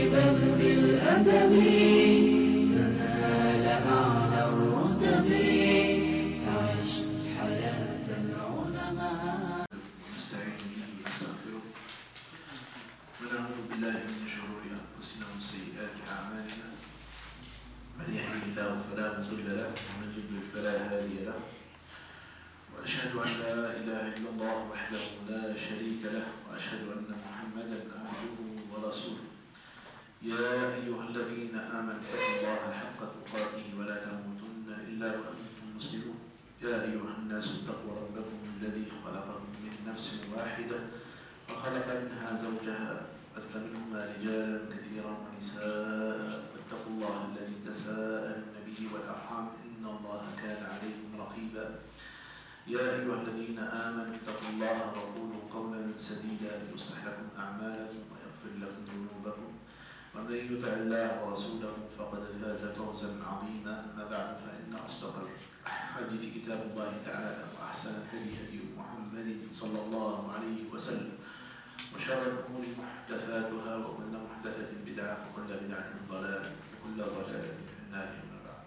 بل بالأدب تنال أعلى الرتب فعش حياة العلماء. نستعين به ونستغفره ونعوذ بالله من شرور أنفسنا ومن سيئات أعمالنا من يهده الله فلا مضل له ومن يضلل فلا هادي له وأشهد أن لا إله إلا الله وحده لا شريك له وأشهد أن محمدا عبده ورسوله. يا أيها الذين آمنوا اتقوا الله حق تقاته ولا تموتن إلا وأنتم مسلمون. يا أيها الناس اتقوا ربكم الذي خلقكم من نفس واحدة وخلق منها زوجها بث منهما رجالا كثيرا ونساء واتقوا الله الذي تساءلون به والأرحام إن الله كان عليكم رقيبا. يا أيها الذين آمنوا اتقوا الله وقولوا قولا سديدا يصلح لكم أعمالكم ويغفر لكم ذنوبكم ومن يطع الله ورسوله فقد فاز فوزا عظيما. أما بعد فإن أصدق الحديث كتاب الله تعالى وأحسن الهدي هدي محمد صلى الله عليه وسلم وشر الأمور محدثاتها وكل محدثة بدعة وكل بدعة ضلالة وكل ضلالة في النار. أما بعد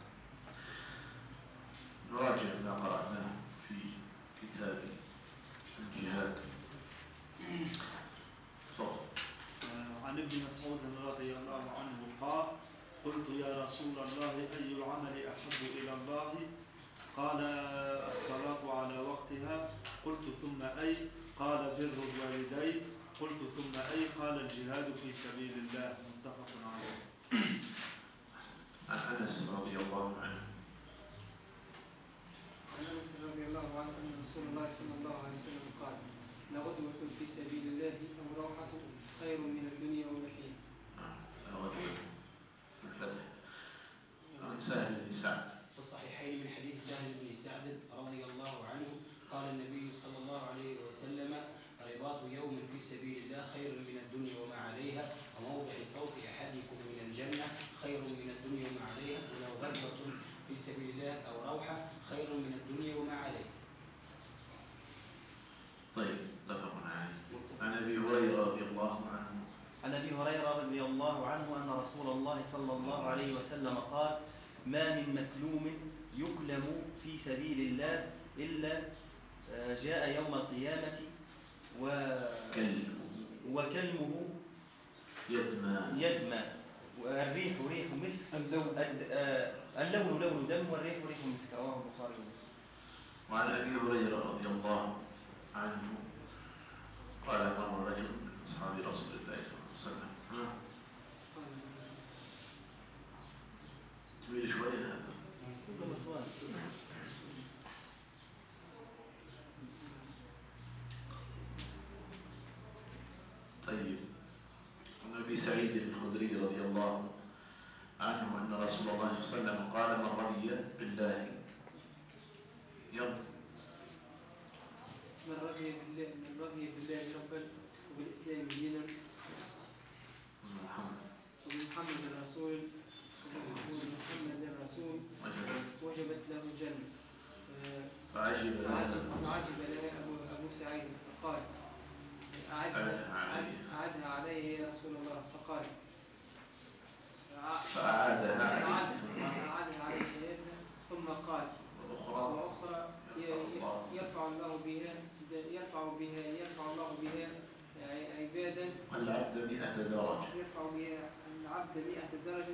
نراجع ما قرأناه في كتاب الجهاد. تفضل. عن ابن مسعود رضي الله عنه قال: قلت يا رسول الله أي العمل أحب إلى الله؟ قال: الصلاة على وقتها. قلت ثم أي؟ قال: بر الوالدين. قلت ثم أي؟ قال: الجهاد في سبيل الله. متفق عليه. عن أنس رضي الله عنه عن أنس رضي الله عنه أن رسول الله صلى الله عليه وسلم قال: لغدوة في سبيل الله أو روحة خير من الدنيا وما فيها. لغدوة الفتح. عن سهل بن سعد في الصحيحين من حديث سهل بن سعد رضي الله عنه قال النبي صلى الله عليه وسلم: رباط يوم في سبيل الله خير من الدنيا وما عليها، وموضع صوت أحدكم من الجنة خير من الدنيا وما عليها، ولو غدوة في سبيل الله أو روحة خير من الدنيا وما عليها. طيب، متفق عليه. عن أبي هريرة رضي الله عنه عن أبي هريرة رضي الله عنه أن رسول الله صلى الله عليه وسلم قال: ما من مكلوم يكلم في سبيل الله إلا جاء يوم القيامة وكلمه يدمى والريح ريح مسك، اللون لون دم والريح ريح مسك. رواه البخاري ومسلم. وعن أبي هريرة رضي الله عنه قال: مر رجل من أصحاب رسول الله صلى الله عليه وسلم. طويل شوية هذا. طيب. عن أبي سعيد الخدري رضي الله عنه أن رسول الله صلى الله عليه وسلم قال: من رضي بالله من رضي بالله ربا وبالإسلام دينا وبمحمد الرسول وجبت له الجنة. فعجب له أبو سعيد فقال: أعدها عليه يا رسول الله. فقال: فأعادها عليه ثم قال: وأخرى يرفع الله بها عبادا العبد 100 درجة. يرفع بها العبد 100 درجة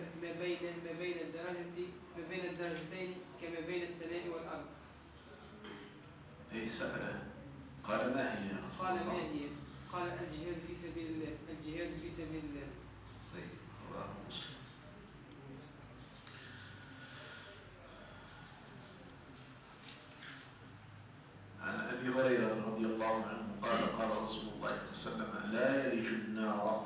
ما بين الدرجتين كما بين السماء والأرض. إيه سأله قال: ما هي؟ قال: ما هي؟ قال: الجهاد في سبيل الله. طيب، رواه مسلم. عن أبي هريرة رضي الله عنه قال: قال رسول الله صلى الله عليه وسلم: لا يلج النار.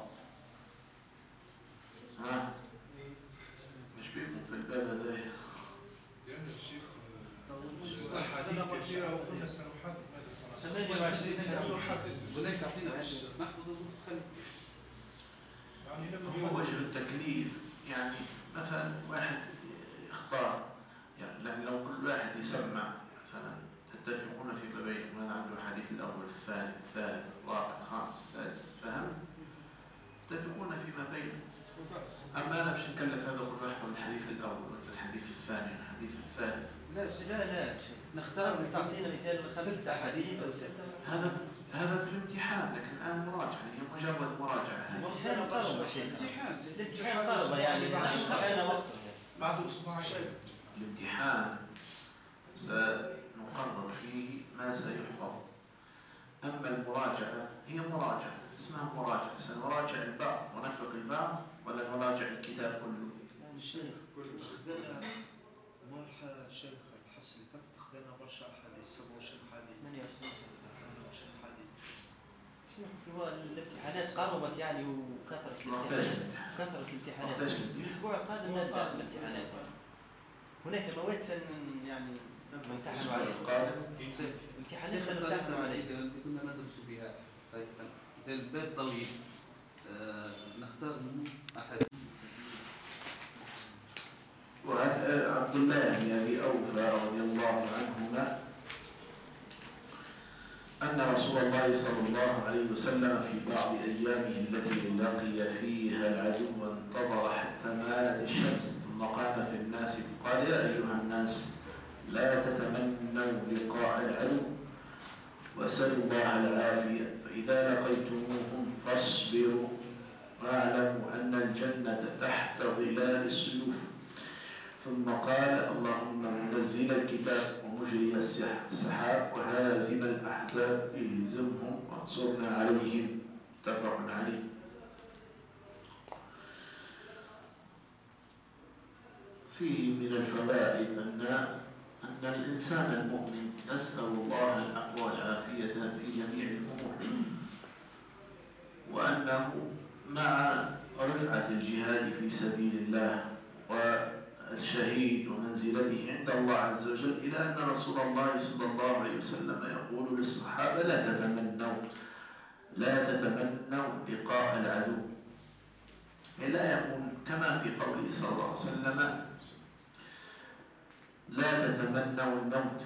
مش بيكم في الباب هذا؟ لأن الشيخ عندنا كثيرة وقلنا سنحدد هذا الصلاة. وليش تعطينا ناخذ هو وجه التكليف. يعني مثلا واحد يختار، يعني لو كل واحد يسمع مثلا تتفقون في بابين، وهذا عنده الحديث الأول الثاني الثالث الرابع الخامس السادس، فهم؟ تتفقون فيما بينكم. أما أنا باش نكلف هذا كل واحد من الحديث الأول ولا الحديث الثاني الحديث الثالث. لا شيء نختار تعطينا مثال 5 أحاديث أو 6. هذا في الامتحان، لكن الآن مراجعة، هي مجرد مراجعة. الامتحان طلبة يعني كان وقته بعد أسبوعين. الامتحان سنقرر فيه ما سيحفظ. أما المراجعة هي مراجعة، اسمها مراجعة، سنراجع البعض ونترك البعض ولا نراجع الكتاب كله؟ يعني الشيخ أخذنا مرحلة شيخ الحسن فتت أخذنا برشا أحاديث 27 حديث 28 حديث. هو الامتحانات قربت يعني وكثرة الامتحانات. الأسبوع القادم نبدأ الامتحانات. هناك مواد يعني نمتحن عليها. امتحانات سنمتحن عليها. كنا ندرس بها صحيحا. زي الباب طويل نختار منه أحد. وعن عبد الله بن أبي أوفى رضي الله عنهما أن رسول الله صلى الله عليه وسلم في بعض أيامه التي لقي فيها العدو انتظر حتى مالت الشمس ثم قام في الناس قال: يا أيها الناس لا تتمنوا لقاء العدو واسألوا الله العافية، فإذا لقيتموهم فاصبروا واعلموا أن الجنة تحت ظلال السيوف. ثم قال: اللهم منزل الكتاب ومجري السحاب وهازم الأحزاب اهزمهم وانصرنا عليهم. متفق عليه. فيه من الفوائد أن الإنسان المؤمن يسأل الله العفو والعافية في جميع الأمور، وأنه مع رفعة الجهاد في سبيل الله والشهيد ومنزلته عند الله عز وجل، إلى أن رسول الله صلى الله عليه وسلم يقول للصحابة: لا تتمنوا لقاء العدو. لا يقول كما في قوله صلى الله عليه وسلم: لا تتمنوا الموت.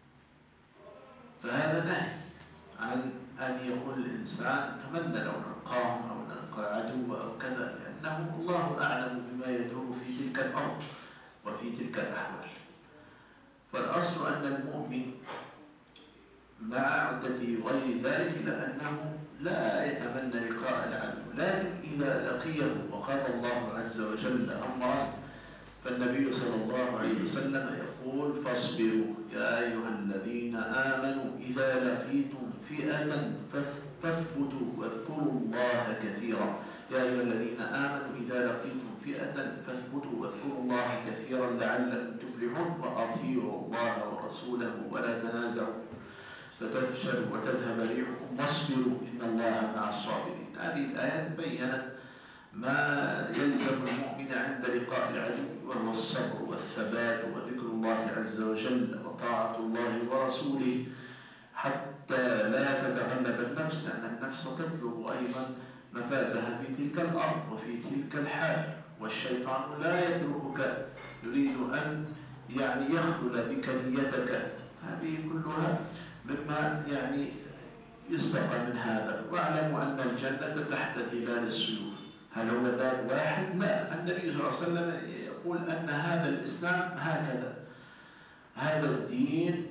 فهذا نهي عن أن يقول الإنسان تمنى لو نلقاهم أو نلقى العدو أو كذا، لأنه الله أعلم بما يدور في تلك الأرض وفي تلك الأحوال. فالأصل أن المؤمن مع عدته وغير ذلك لأنه لا يتمنى لقاء العدو، لكن إذا لقيه وقضى الله عز وجل أمره فالنبي صلى الله عليه وسلم يقول: فاصبروا يا أيها الذين آمنوا إذا لقيتم فئة فاثبتوا واذكروا الله كثيرا. يا أيها الذين آمنوا إذا لقيتم فئة فاثبتوا واذكروا الله كثيرا لعلكم تفلحون وأطيعوا الله ورسوله ولا تنازعوا فتفشلوا وتذهب ريحكم واصبروا إن الله مع الصابرين. هذه الآيات بيّنت ما يلزم المؤمن عند لقاء العدو، وهو الصبر والثبات وذكر الله عز وجل وطاعة الله ورسوله حتى لا تتغلب النفس، أن النفس تطلب أيضا مفازها في تلك الأرض وفي تلك الحال، والشيطان لا يتركك، يريد أن يخذل بك نيتك. هذه كلها مما يستقى من هذا. واعلموا أن الجنة تحت ظلال السيوف. هل هو باب واحد؟ لا، النبي صلى الله عليه وسلم يقول أن هذا الإسلام هكذا، هذا الدين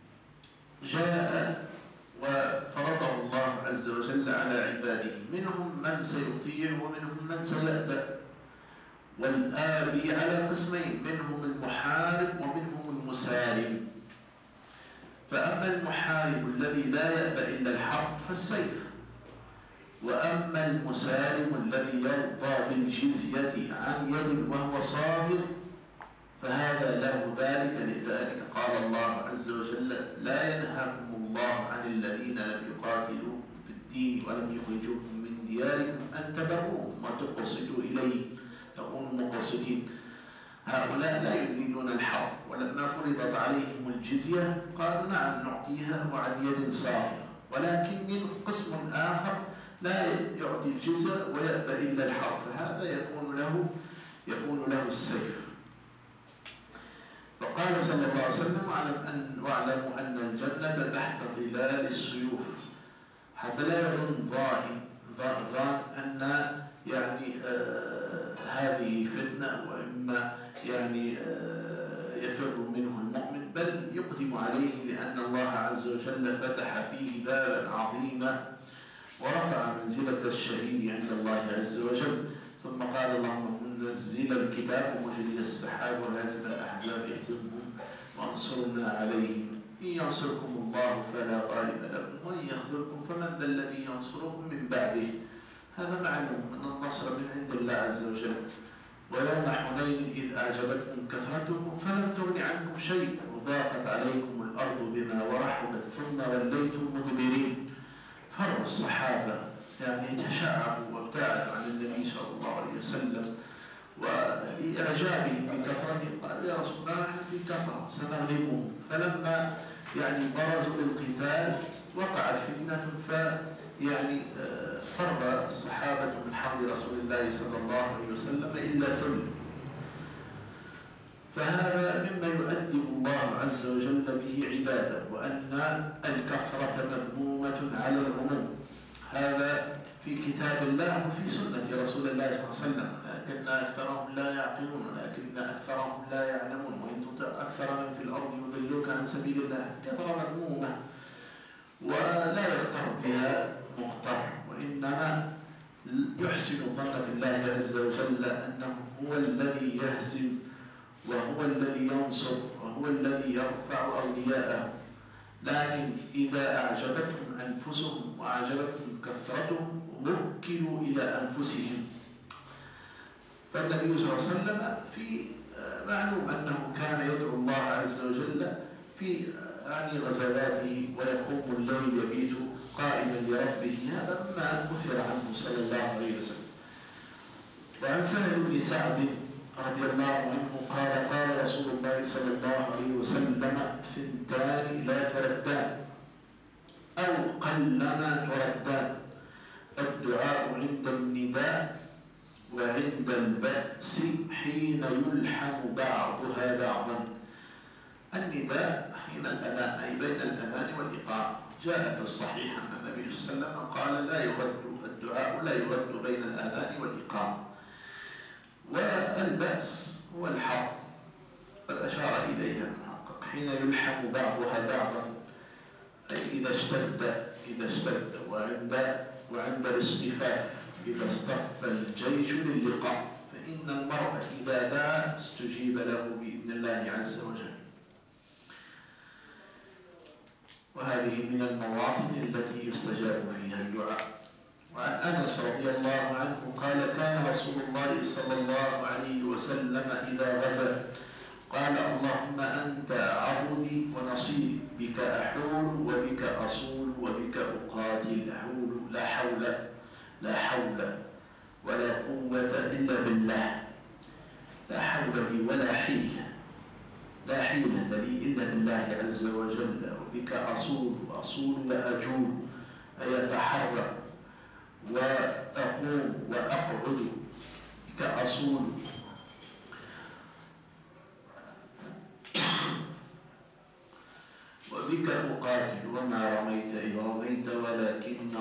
جاء وفرضه الله عز وجل على عباده، منهم من سيطيع ومنهم من سيأبى، والآبي على قسمين: منهم المحارب ومنهم المسالم. فأما المحارب الذي لا يأبى إلا الحرب فالسيف، وأما المسالم الذي يرضى بالجزية عن يد وهو صابر فهذا له ذلك. لذلك قال الله عز وجل: لا ينهاكم الله عن الذين لم يقاتلوكم في الدين ولم يخرجوكم من دياركم أن تبروهم وتقسطوا إليهم تكونوا مقسطين. هؤلاء لا يريدون الحرب، ولما فرضت عليهم الجزية قالوا: نعم نعطيها وعن يد صابرة. ولكن من قسم آخر لا يعطي الجزية ويأبى إلا الحرب، فهذا يكون له السيف. فقال صلى الله عليه وسلم: واعلموا أن الجنة تحت ظلال السيوف، حتى لا يظن ظان أن وإما يعني يفر منه المؤمن، بل يقدم عليه لأن الله عز وجل فتح فيه بابا عظيما ورفع منزلة الشهيد عند الله عز وجل. ثم قال اللهم منزل الكتاب ومجري السحاب وهازم الأحزاب اهزمهم وانصرنا عليهم إن ينصركم الله فلا غالب لكم وإن يخذلكم فمن ذا الذي ينصركم من بعده. هذا معلوم أن النصر من عند الله عز وجل. ويوم حنين إذ أعجبتكم كثرتكم فلم تغن عنكم شيء وضاقت عليكم الأرض بما ورحبت ثم وليتم مدبرين. فروا الصحابة يعني تشعبوا وابتعدوا عن النبي صلى الله عليه وسلم، ولإعجابهم بكثرته قالوا يا رسول الله نحن في كثرة سنغلبهم. فلما يعني برزوا للقتال وقعت فتنة يعني فر الصحابة من حول رسول الله صلى الله عليه وسلم إلا ثل. فهذا مما يؤدب الله عز وجل به عباده، وأن الكثرة مذمومة على العموم. هذا في كتاب الله وفي سنة رسول الله صلى الله عليه وسلم، لكن أكثرهم لا يعقلون ولكن أكثرهم لا يعلمون. وإن تطع أكثر من في الأرض يضلوك عن سبيل الله. كثرة مذمومة ولا يغتر بها مغتر، وإنما يحسن الظن في الله عز وجل أنه هو الذي يهزم وهو الذي ينصر وهو الذي يرفع أولياءه. لكن إذا أعجبتهم أنفسهم وأعجبتهم كثرتهم وكلوا إلى أنفسهم. فالنبي صلى الله عليه وسلم في معلوم أنه كان يدعو الله عز وجل في يعني غزواته ويقوم الليل يبيت قائما لربه. هذا ما أثر عنه صلى الله عليه وسلم. وعن سهل بن سعد رضي الله عنه قال قال رسول الله صلى الله عليه وسلم ثنتان لا تردان أو قلما تردان: الدعاء عند النداء وعند البأس حين يلحم بعضها بعضا. النداء حين الأذان أي بين الأذان والإقامة. جاء في الصحيح أن النبي صلى الله عليه وسلم قال لا يرد الدعاء لا يرد بين الأذان والإقامة. والبأس هو الحرب، قد أشار إليها المحقق حين يلحم بعضها بعضا أي إذا اشتد وعند الاصطفاف إذا اصطف الجيش للقاء، فإن المرء إذا دعا استجيب له بإذن الله عز وجل. وهذه من المواطن التي يستجاب فيها الدعاء. وعن أنس رضي الله عنه قال كان رسول الله صلى الله عليه وسلم إذا غزا قال اللهم أنت عضدي ونصيري بك أحول وبك أصول وبك أقاتل. أحول لا حول ولا قوة إلا بالله. لا حول لي ولا حيلة، لا حيلة لي إلا بالله عز وجل. وبك أصول وأجول أي أتحرك وأقوم وأقعد. بك أصول وبك أقاتل. وما رميت إذ رميت ولكن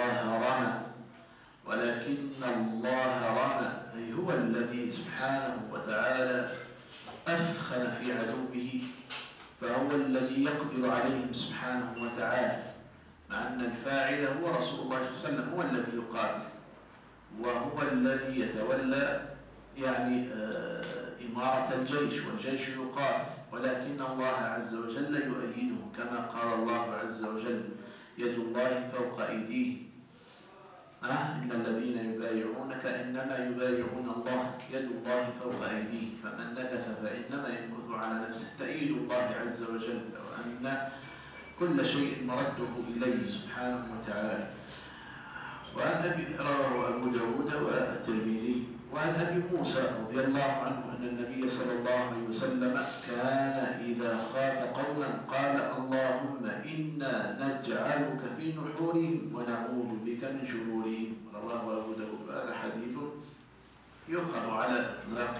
الله رمى أي هو الذي سبحانه وتعالى أثخن في عدوه، فهو الذي يقدر عليهم سبحانه وتعالى، مع أن الفاعل هو رسول الله صلى الله عليه وسلم، هو الذي يقاتل وهو الذي يتولى يعني إمارة الجيش، والجيش يقاتل، ولكن الله عز وجل يؤيده كما قال الله عز وجل يد الله فوق أيديهم. إن الذين يبايعونك إنما يبايعون الله يد الله فوق أيديهم فمن نكث فإنما ينكث على نفسه. تأييد الله عز وجل وأن كل شيء مرده إليه سبحانه وتعالى. وعن أبي رواه أبو داود والترمذي. وعن أبي موسى رضي الله عنه أن النبي صلى الله عليه وسلم كان إذا خاف قوما قال اللهم إنا نجعلك في نحورهم ونعوذ بك من شرورهم. رواه أبو داود. هذا حديث يؤخذ على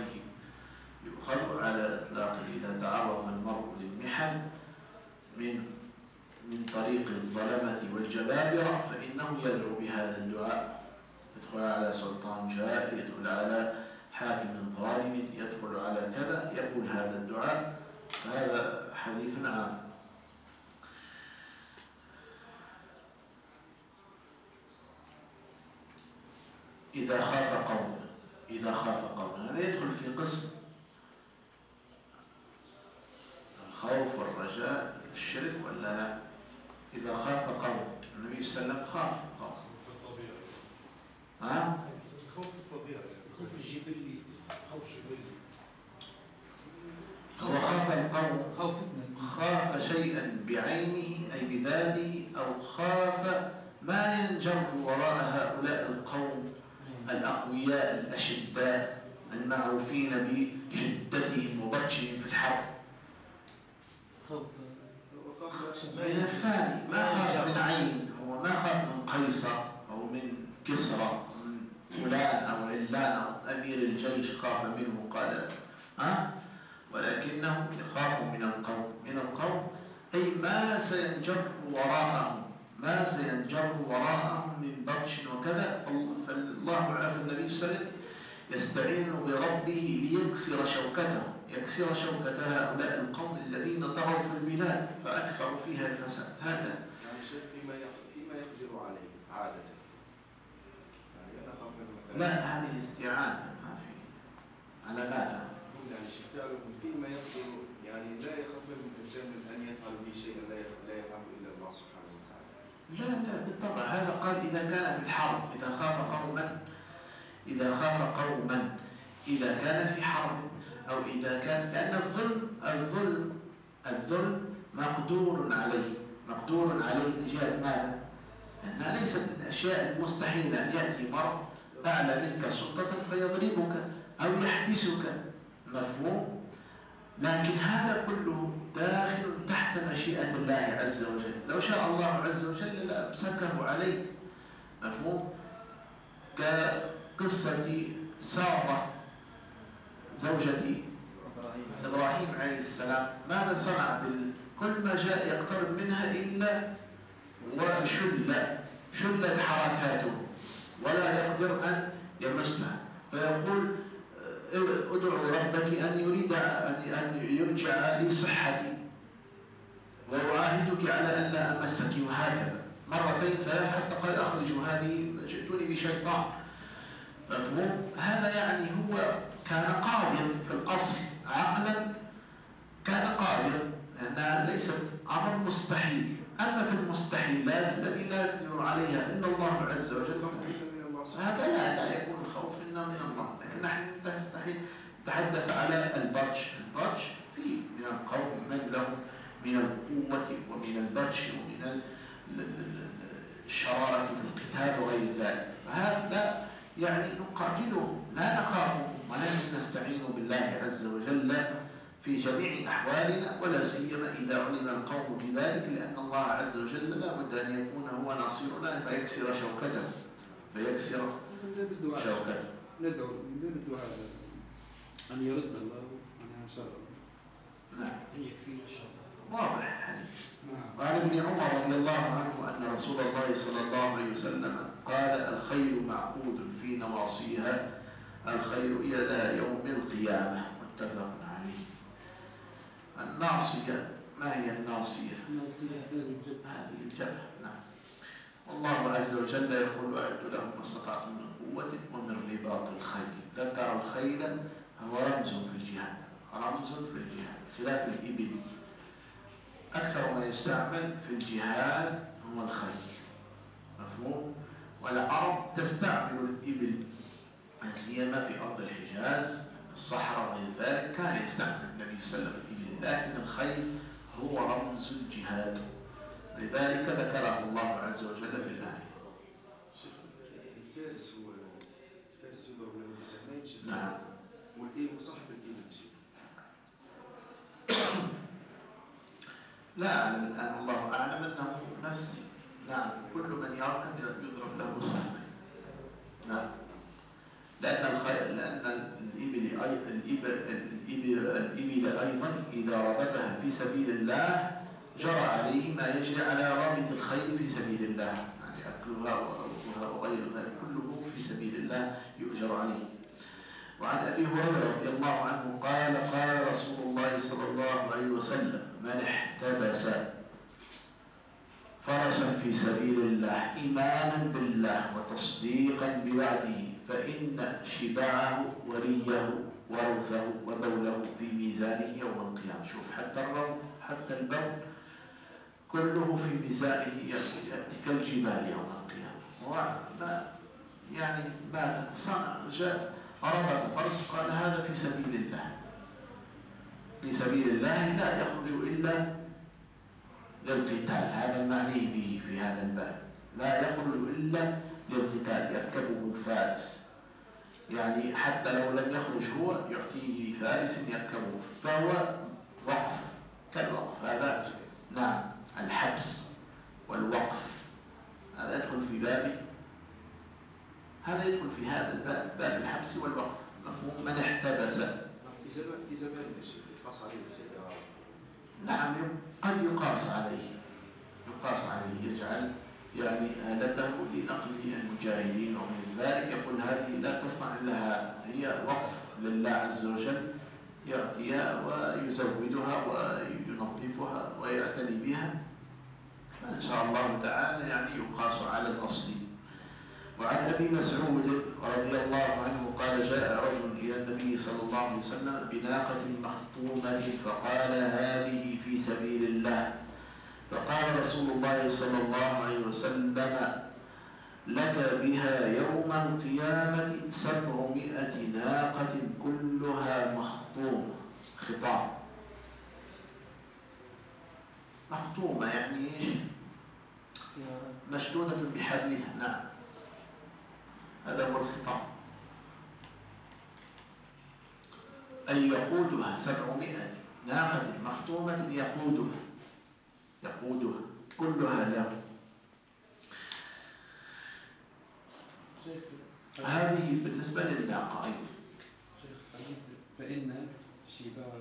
إطلاقه إذا تعرض المرء للمحن من طريق الظلمة والجبابرة فإنه يدعو بهذا الدعاء. يدخل على سلطان جائر، يدخل على حاكم ظالم يدخل على كذا يقول هذا الدعاء، هذا حديث عام. إذا خاف قوم هذا يدخل في قسم الخوف والرجاء الشرك ولا لا؟ إذا خاف قوم، النبي صلى الله عليه وسلم خاف قوم. خوف الطبيعة. ها؟ خوف الطبيعة. خوف الجبلي. خوف جبلي. هو خاف القوم، خوف خاف شيئا بعينه أي بذاته، أو خاف ما ينجر وراء هؤلاء القوم الأقوياء الأشداء المعروفين بشدتهم وبطشهم في الحرب. خوف من الثاني ما خاف من عين، هو ما خاف من قيصر أو من كسرى أو من فلان أو علان أو أمير الجيش خاف منه قال ولكنه يخاف من القوم أي ما سينجر وراءهم من بطش وكذا. فالله عز النبي صلى الله عليه وسلم يستعين بربه ليكسر شوكة هؤلاء القوم الذين طغوا في البلاد فأكثروا فيها الفساد. هذا يعني شيء فيما يقدر عليه عادة. يعني أنا أخاف منه مثلا. لا، هذه استعانة ما في. على ماذا؟ يعني فعله فيما يقدر، يعني لا يخاف منه الإنسان من أن يفعل به شيئا لا يفعله إلا الله سبحانه وتعالى. لا بالطبع. هذا قال إذا كان في الحرب، إذا خاف قوما إذا كان في حرب، أو إذا كان، لأن الظلم مقدور عليه من جهة ماذا؟ أنها ليست من الأشياء المستحيلة أن يأتي مرء أعلى منك سلطة فيضربك أو يحبسك، مفهوم؟ لكن هذا كله داخل تحت مشيئة الله عز وجل. لو شاء الله عز وجل لأمسكه عليك، مفهوم؟ كقصة سارة زوجة إبراهيم عليه السلام، ماذا صنعت؟ كل ما جاء يقترب منها إلا وشلت حركاته ولا يقدر أن يمسها، فيقول ادعو ربك أن يريد أن يرجع لي صحتي وأعاهدك على أن لا أمسك، وهكذا مرتين ثلاث حتى قال أخرجوا هذه، جئتوني بشيطان. مفهوم؟ هذا يعني هو كان قادر في الأصل عقلا، كان قادر، لأنها ليست أمر مستحيل. أما في المستحيلات التي لا يقدر عليها إلا الله عز وجل، هذا لا يكون الخوف إلا من الله. لكن نحن نتحدث على البطش في من القوم من لهم من القوة ومن البطش ومن الشرارة في القتال وغير ذلك. فهذا يعني نقاتله، لا نخافه، ولكن نستعين بالله عز وجل في جميع أحوالنا، ولا سيما إذا علم القوم بذلك، لأن الله عز وجل لا بد أن يكون هو ناصرنا فيكسر شوكته. ندعو بالدعاء أن يرد الله عنها شر. نعم. أن يكفينا الشر. واضح الحديث. وعن ابن عمر رضي الله عنه أن رسول الله صلى الله عليه وسلم قال: الخيل معقود في نواصيها، الخير إلى يوم القيامة. متفق عليه. الناصية، ما هي الناصية؟ هذه الجبهة. نعم. والله عز وجل يقول: أعدوا لهم ما استطعتم من قوة ومن رباط الخيل. ذكر الخيل هو رمز في الجهاد، خلاف الإبل. أكثر ما يستعمل في الجهاد هو الخيل، مفهوم؟ والعرب تستعمل الإبل سيما في أرض الحجاز، الصحراء وغير ذلك، كان يستعمل النبي صلى الله عليه وسلم الإبل، لكن الخيل هو رمز الجهاد، لذلك ذكره الله عز وجل في الآية. الفارس يضرب له بسهمين. نعم. وصاحب الإبل لا أعلم الآن، الله أعلم أنه نفس. نعم. كل من يركب يضرب له سهمين. نعم. لأن الإبل أيضا إذا ربطها في سبيل الله جرى عليه ما يجري على رابط الخيل في سبيل الله، يعني أكلها وغير ذلك كله في سبيل الله يؤجر عليه. وعن أبي هريرة رضي الله عنه قال قال رسول الله صلى الله عليه وسلم من احتبس فرسا في سبيل الله إيمانا بالله وتصديقا بوعده فإن شبعه وريه وروثه وبوله في ميزانه يوم القيامة. شوف حتى الروث حتى البول كله في ميزانه يأتي كالجبال يوم القيامة. وما يعني ماذا صنع؟ جاء ربط الفرس قال هذا في سبيل الله. في سبيل الله لا يخرج إلا للقتال، هذا المعني به في هذا الباب، لا يخرج إلا للقتال يركبه الفارس، يعني حتى لو لم يخرج هو يعطيه فارس يركبه، فهو وقف كالوقف. هذا نعم الحبس والوقف هذا يدخل في باب، هذا يدخل في هذا الباب، باب الحبس والوقف. مفهوم من احتبس في زمان الشيء يقاس عليه السيارة. نعم قد يقاس عليه يجعل يعني آلته لنقل المجاهدين ومن ذلك، يقول هذه لا تصنع إلا هذا، هي وقف لله عز وجل يعطيها ويزودها وينظفها ويعتني بها، فإن شاء الله تعالى يعني يقاس على الأصل. وعن أبي مسعود رضي الله عنه قال جاء رجل إلى النبي صلى الله عليه وسلم بناقة مخطومة فقال هذه في سبيل الله، فقال رسول الله صلى الله عليه وسلم لك بها يوم القيامة 700 ناقة كلها مخطومة. خطام مخطومة يعني مشدودة بحبلها، نعم هذا هو الخطام، أي يقودها 700 ناقة مخطومة يقودها كلها له. هذه بالنسبة للناقة أيضا. فإن شبعه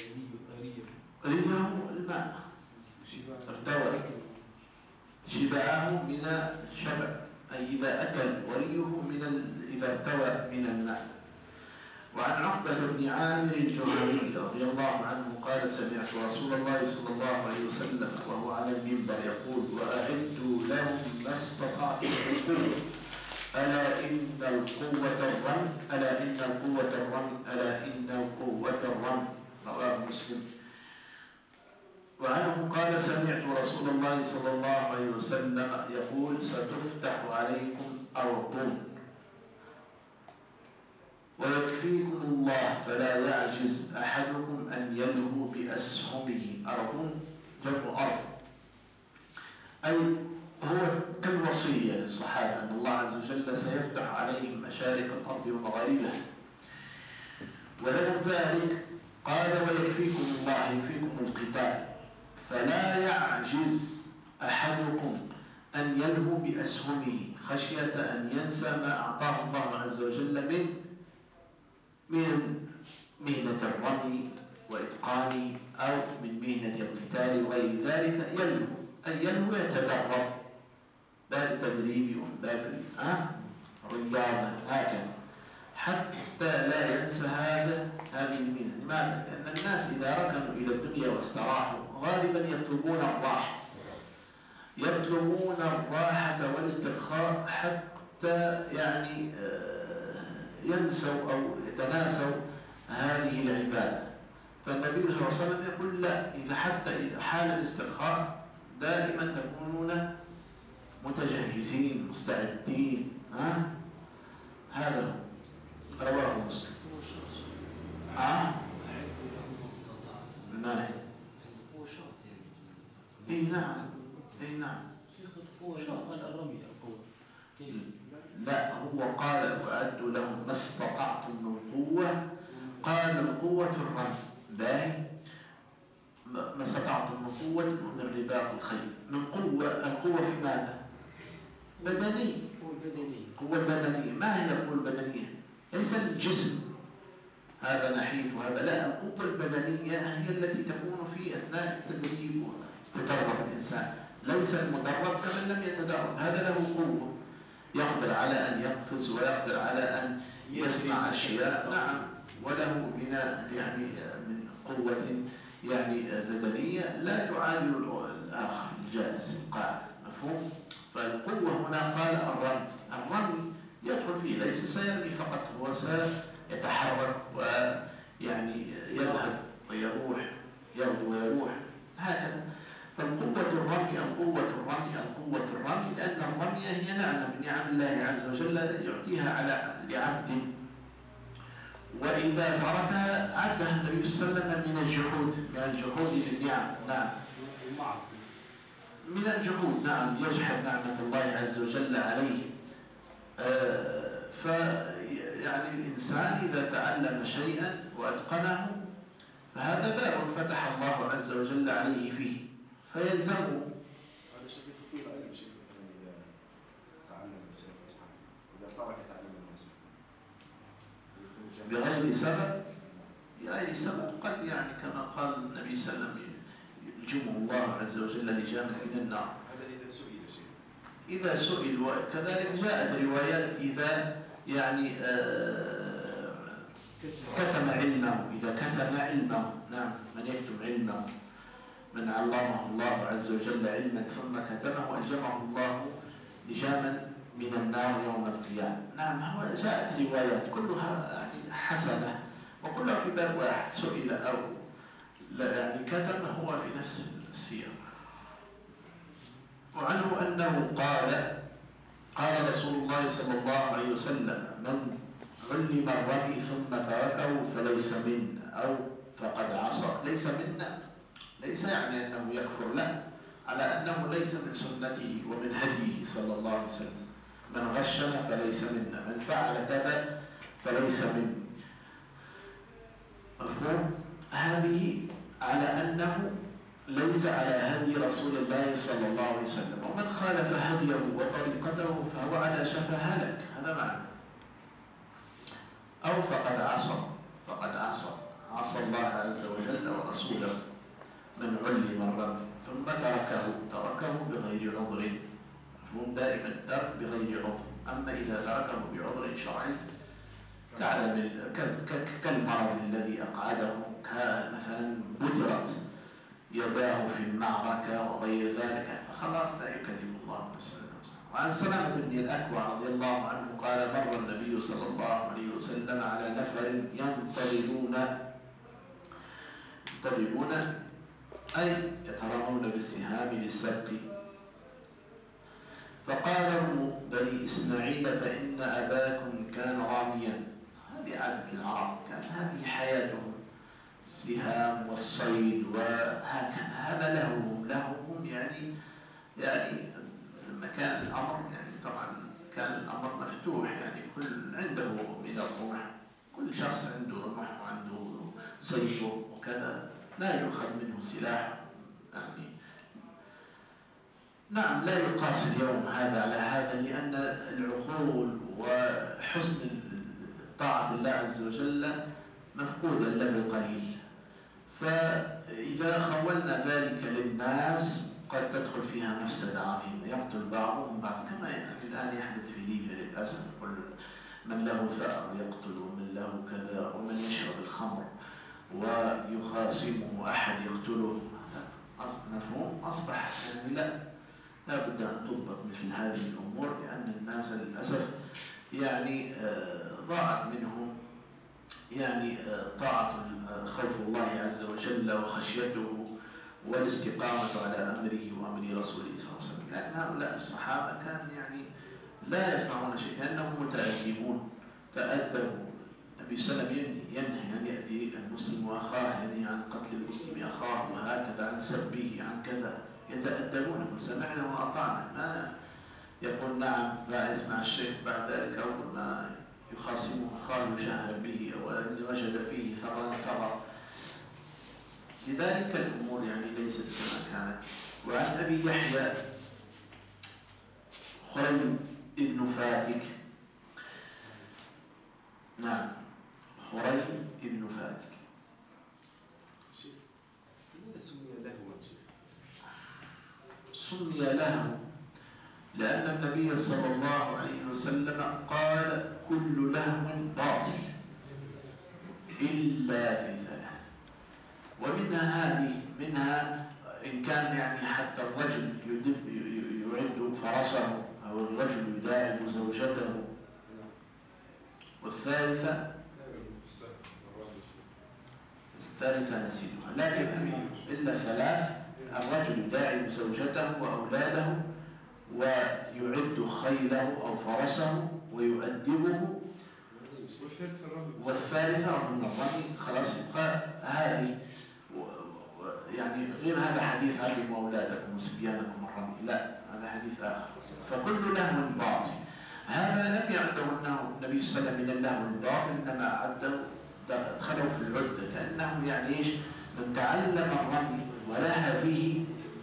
ريه الماء، ارتوى شبعه من الشبع أي إذا أكل، وريه إذا ارتوى من الماء. وعن عقبة بن عامر الجهني رضي الله عنه قال سمعت رسول الله صلى الله عليه وسلم وهو على المنبر يقول وأعدوا لهم ما استطعتم من قوة ألا إن القوة الرمي ألا إن القوة الرمي ألا إن القوة الرمي، رواه مسلم. وعنه قال سمعت رسول الله صلى الله عليه وسلم يقول ستفتح عليكم أرض ويكفيكم الله فلا يعجز أحدكم أن يلهو بأسهمه. أرض جمع أرض، أي هو كالوصية للصحابة أن الله عز وجل سيفتح عليهم مشارق الأرض ومغاربها، ولهم ذلك قال ويكفيكم الله يكفيكم القتال فلا يعجز أحدكم أن يلهو بأسهمه خشية أن ينسى ما أعطاه الله عز وجل من مهنة الرمي وإتقانه أو من مهنة القتال وغير ذلك. يلهو أي يلهو يتدرب، باب التدريب وباب الرياضة هكذا حتى لا ينسى هذه المهنة. لماذا؟ لأن الناس إذا ركنوا إلى الدنيا واستراحوا غالبا يطلبون الراحة والاسترخاء حتى يعني ينسوا أو يتناسوا هذه العبادة. فالنبي صلى الله عليه وسلم يقول لا، إذا حال الاسترخاء دائما تكونون متجهزين مستعدين. هذا رواه مسلم. نعم اي نعم شيخ القوة قال الرمي القوة كيف؟ لا هو قال وأعدوا لهم ما استطعتم من قوة، قال القوة الرمي باهي ما استطعتم من قوة من رباط الخيل. من قوة، القوة في ماذا؟ بدنية. قوة بدنية. ما هي القوة البدنية؟ ليس الجسم هذا نحيف وهذا لا، القوة البدنية هي التي تكون في أثناء التدريب وتدرب الإنسان، ليس المدرب كمن لم يتدرب، هذا له قوة يقدر على أن يقفز ويقدر على أن يسمع أشياء. نعم، وله بناء يعني من قوة يعني بدنية لا يعادل الآخر الجالس القاعد. مفهوم؟ فالقوة هنا قال الرمي يدخل فيه، ليس سيرمي فقط، هو سيتحرك ويعني يذهب ويروح، يغدو ويروح هكذا. فالقوة الرمي أو قوة الرمي لأن الرمي هي نعمة من نعم الله عز وجل يعطيها على لعبد، وإذا تركها عدها النبي صلى الله عليه وسلم من الجحود للنعم. نعم، من الجحود، نعم، يجحد نعمة الله عز وجل عليه. فيعني الإنسان إذا تعلم شيئا وأتقنه فهذا باب فتح الله عز وجل عليه فيه فيلزمه. هذا شكل خطير أيضا بشكل إذا تعلم الإنسان إذا ترك تعلم الإنسان بغير سبب قد يعني كما قال النبي صلى الله عليه وسلم يلجمه الله عز وجل لجامع من النار. هذا إذا سئل شيء. إذا سئل، وكذلك جاءت روايات إذا يعني كتم علمه. نعم، من يكتم علمه، من علمه الله عز وجل علما ثم كتمه ألجمه الله لجاما من النار يوم القيامة. نعم، هو جاءت روايات كلها يعني حسنة وكلها في باب واحد، سئل أو لا يعني كتم، هو في نفس السياق. وعنه أنه قال رسول الله صلى الله عليه وسلم: من علم الرمي ثم تركه فليس منا أو فقد عصى. ليس منا ليس يعني أنه يكفر، لا، على أنه ليس من سنته ومن هديه صلى الله عليه وسلم. من غشنا فليس منا، من فعل كذا فليس منا. مفهوم؟ هذه على أنه ليس على هدي رسول الله صلى الله عليه وسلم، ومن خالف هديه وطريقته فهو على شفا هلك. هذا معنى. أو فقد عصى الله عز وجل ورسوله. من علم الرمي ثم تركه بغير عذر. مفهوم؟ دائما الترك بغير عذر. أما إذا تركه بعذر شرعي كالمرض الذي أقعده، مثلا بترت يداه في المعركة وغير ذلك، فخلاص لا يكلف الله نفسا. وعن سلامة بن الأكوع رضي الله عنه قال: مر النبي صلى الله عليه وسلم على نفر ينطلقون أي يترمون بالسهام للسبق، فقال: ابن بني إسماعيل فإن أباكم كان راميا. هذه عادة العرب، كان هذه حياتهم، السهام والصيد وهكذا. هذا لهم يعني لما كان الأمر يعني طبعا كان الأمر مفتوح، يعني كل عنده من الرمح، كل شخص عنده رمح وعنده سيفه وكذا، لا يؤخذ منه سلاح يعني. نعم، لا يقاس اليوم هذا على هذا، لأن العقول وحسن طاعة الله عز وجل مفقودا له القليل. فإذا خولنا ذلك للناس قد تدخل فيها مفسدة عظيمة، يقتل بعضهم بعض، كما يعني الآن يحدث في ليبيا للأسف. كل من له ثأر يقتل، ومن له كذا، ومن يشرب الخمر ويخاصمه أحد يقتله. مفهوم؟ أصبح يعني لا بد أن تضبط مثل هذه الأمور، لأن الناس للأسف يعني ضاعت منهم يعني طاعة خوف الله عز وجل وخشيته والاستقامة على أمره وأمر رسوله صلى الله عليه وسلم. لكن هؤلاء الصحابة كان يعني لا يصنعون شيء لأنهم متأدبون، تأدبوا. النبي صلى الله عليه وسلم ينهي أن يأتي المسلم أخاه، ينهي عن قتل المسلم أخاه، وهكذا عن سبه، عن كذا. يتأدبون، يقول سمعنا وأطعنا، ما يقول نعم لا يسمع الشيخ بعد ذلك أول ما يخاصمه أخاه يشهر به أو أن وجد فيه ثغر. لذلك الأمور يعني ليست كما كانت. وعن أبي يحيى خريم ابن فاتك، نعم، خريم ابن فاتك. لماذا سمي لهوا؟ سمي له لأن النبي صلى الله عليه وسلم قال كل لهو باطل إلا في ثلاث. منها إن كان يعني حتى الرجل يعد فرسه أو الرجل يداعب زوجته. والثالثة نسيتها، لكن إلا ثلاث: الرجل يداعب زوجته وأولاده ويعد خيله أو فرسه ويؤدبه. والثالثة أظن الرمي. خلاص يبقى هذه يعني غير هذا حديث علم أولادكم وصبيانكم الرمي، لا هذا حديث آخر. فكل لهو باطل هذا لم يعده النبي صلى الله عليه وسلم من اللهو الباطل، إنما عده ادخله في العدة، كأنه يعني إيش؟ من تعلم الرمي ولاها به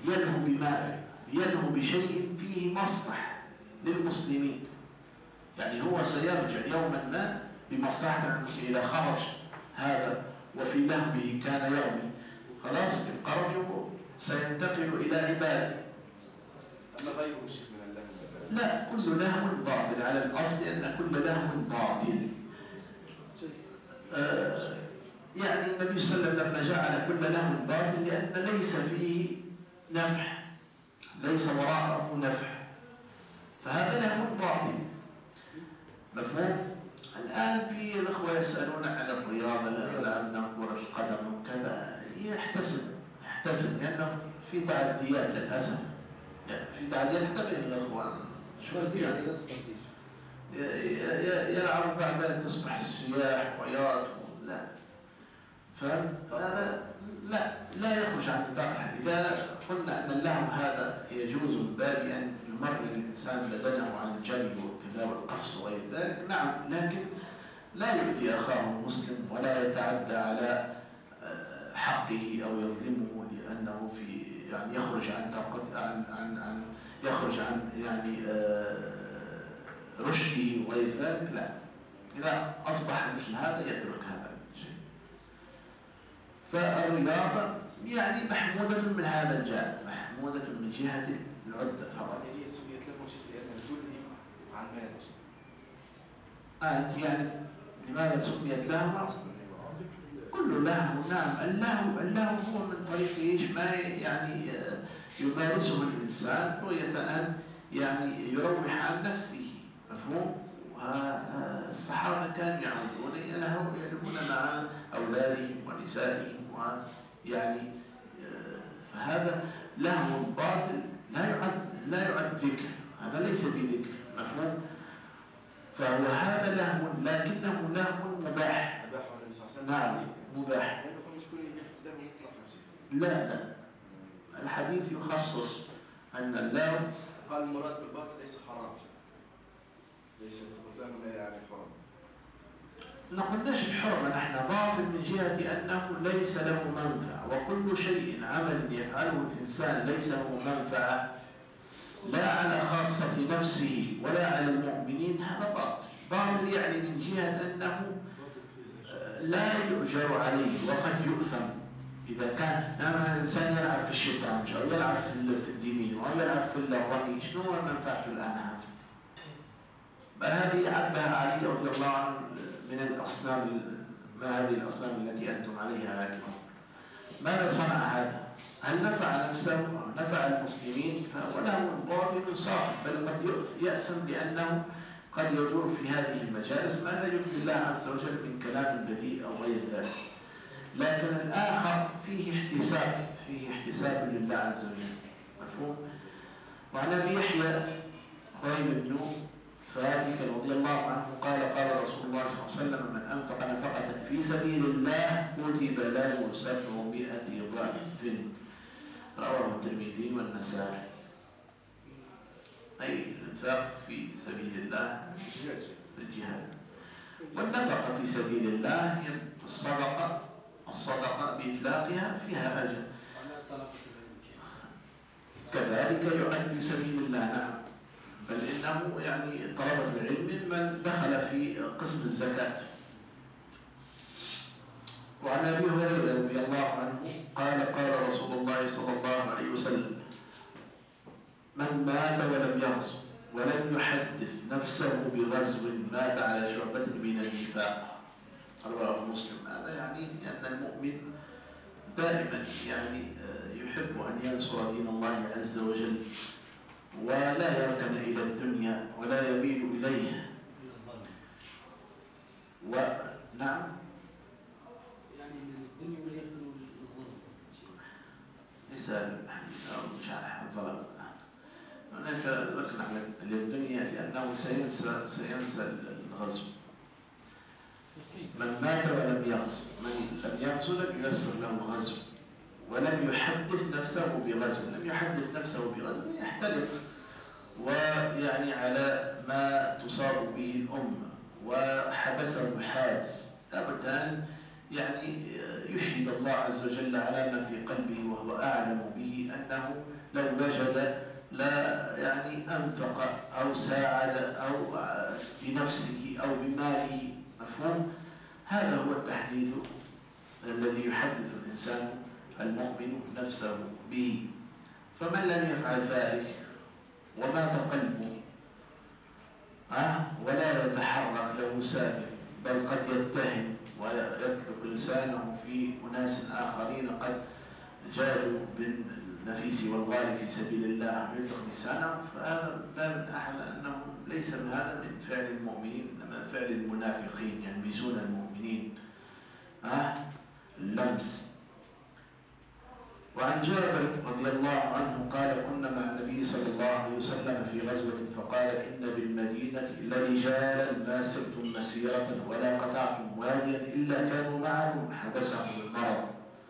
يلهو بشيء فيه مصلحة للمسلمين، يعني هو سيرجع يوما ما بمصلحة المسلمين. إذا خرج هذا وفي لهوه كان يرمي، خلاص يبقى رجله سينتقل إلى عباده. أما غيره شيء من اللهو؟ لا، كل لهو باطل على الأصل، أن كل لهو باطل. يعني النبي صلى الله عليه وسلم لما جعل كل لهو باطل لأن ليس فيه نفع، ليس وراءه نفع، فهذا لهو باطل. مفهوم؟ الآن في الأخوة يسألون عن الرياضة، لعبنا كرة القدم وكذا، يحتسب لأنه في تعديات للأسف، في تعديات حتى بين الأخوة. يلعب بعد ذلك تصبح السياح ويات لا، فهذا لا يخرج عن نطاق الحديث. إذا قلنا أن اللهو هذا يجوز من باب أن يمر الإنسان بدنه عن الجري وكذا والقفز وغير ذلك، نعم، لكن لا يؤذي أخاه المسلم ولا يتعدى على حقه أو يظلمه لأنه في يعني يخرج عن يخرج عن يعني رشده وغير ذلك، لا. إذا أصبح مثل هذا يترك هذا الشيء. فالرياضة يعني محمودة من هذا الجانب، محمودة من جهة العدة فقط. هي سميت لكم شيء لأنها تلهي عن مالك. أنت يعني لماذا سميت لهو؟ كل لهو، نعم. اللهو هو من طريق ايش؟ ما يعني يمارسه الإنسان رؤية أن يعني يروح عن نفسه. مفهوم؟ والصحابة كانوا يلهون مع أولادهم ونسائهم، ويعني فهذا لهو باطل لا يعد ذكر، هذا ليس بذكر. مفهوم؟ فهو هذا لهو لكنه لهو مباح. نعم، مباح. لا، الحديث يخصص أن اللهو قال المراد بالباطل ليس حرام، ليس لا يعني حرام. ما قلناش الحرمة، نحن باطل من جهة أنه ليس له منفعة، وكل شيء عمل يفعله الإنسان ليس له منفعة لا على خاصة نفسه ولا على المؤمنين، هذا باطل يعني من جهة أنه لا يؤجر عليه وقد يؤثم. إذا كان إنسان يلعب في الشطرنج أو يلعب في الديمين أو يلعب في الرمي، شنو منفعته الآن هذا؟ بل هذه عدها علي رضي الله عنه من الأصنام، ما هذه الأصنام التي أنتم عليها عاكفون. ماذا صنع هذا؟ هل نفع نفسه أو نفع المسلمين؟ فهو له باطل صاحب، بل قد يأثم لأنه قد يدور في هذه المجالس ما لا يرضي الله عز وجل من كلام بذيء أو غير ذلك. لكن الآخر فيه احتساب لله عز وجل. مفهوم؟ وعن أبي يحيى خريم بن فاتك رضي الله عنه قال رسول الله صلى الله عليه وسلم: من أنفق نفقة في سبيل الله كتب له 700 ضعف. رواه الترمذي والنسائي. أي الإنفاق في سبيل الله الجهاد. والنفقة في سبيل الله هي الصدقة بإطلاقها فيها أجر، كذلك يعد في سبيل الله. نعم، بل إنه يعني طلبة العلم من دخل في قسم الزكاة. وعن أبي هريرة رضي الله عنه قال رسول الله صلى الله عليه وسلم: من مات ولم يغزو ولم يحدث نفسه بغزو مات على شعبة من النفاق. رواه مسلم. هذا يعني أن المؤمن دائما يعني يحب أن ينصر دين الله عز وجل، ولا يركن إلى الدنيا ولا يميل إليه. ونعم يعني الدنيا ولا يركن للظلم. ليس مش على الظلم، هناك ركن على الدنيا لأنه سينسى الغزو. من مات ولم يغزو، من لم يغزو لم ييسر له الغزو، ولم يحدث نفسه بغزو. لم يحدث نفسه بغزو يحترق ويعني على ما تصاب به الأمة، وحبسه حابس. لابد أن يعني يشهد الله عز وجل على ما في قلبه وهو أعلم به أنه لو وجد لا يعني أنفق أو ساعد أو بنفسه أو بماله. مفهوم؟ هذا هو التحديث الذي يحدث الإنسان المؤمن نفسه به. فمن لم يفعل ذلك ومات قلبه ولا يتحرك له ساكن، بل قد يتهم ويترك لسانه في أناس آخرين قد جادوا بالنفيس والغالي في سبيل الله ويترك لسانه، فهذا باب أحلى أنه ليس من هذا من فعل المؤمنين، إنما من فعل المنافقين يلمزون المؤمنين اللمس. وعن جابر رضي الله عنه قال: كنا مع النبي صلى الله عليه وسلم في غزوة فقال: إن بالمدينة لرجالا ما سرتم مسيرة ولا قطعتم واديا إلا كانوا معكم حبسهم المرض.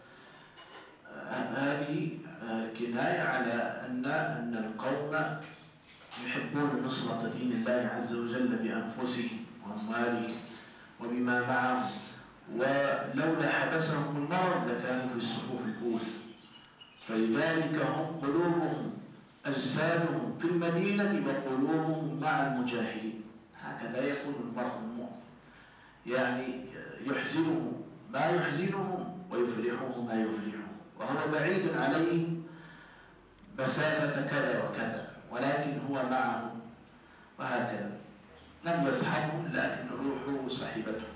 هذه كناية على أن القوم يحبون نصرة دين الله عز وجل بأنفسهم وأموالهم وبما معهم، ولولا حبسهم المرض لكانوا في الصفوف الأولى. فلذلك هم قلوبهم أجسادهم في المدينة وقلوبهم مع المجاهدين. هكذا يكون المرء المؤمن، يعني يحزنه ما يحزنهم ويفرحه ما يفرحهم، وهو بعيد عليهم مسافة كذا وكذا، ولكن هو معهم وهكذا. لم يصحبهم لكن روحه صحبته.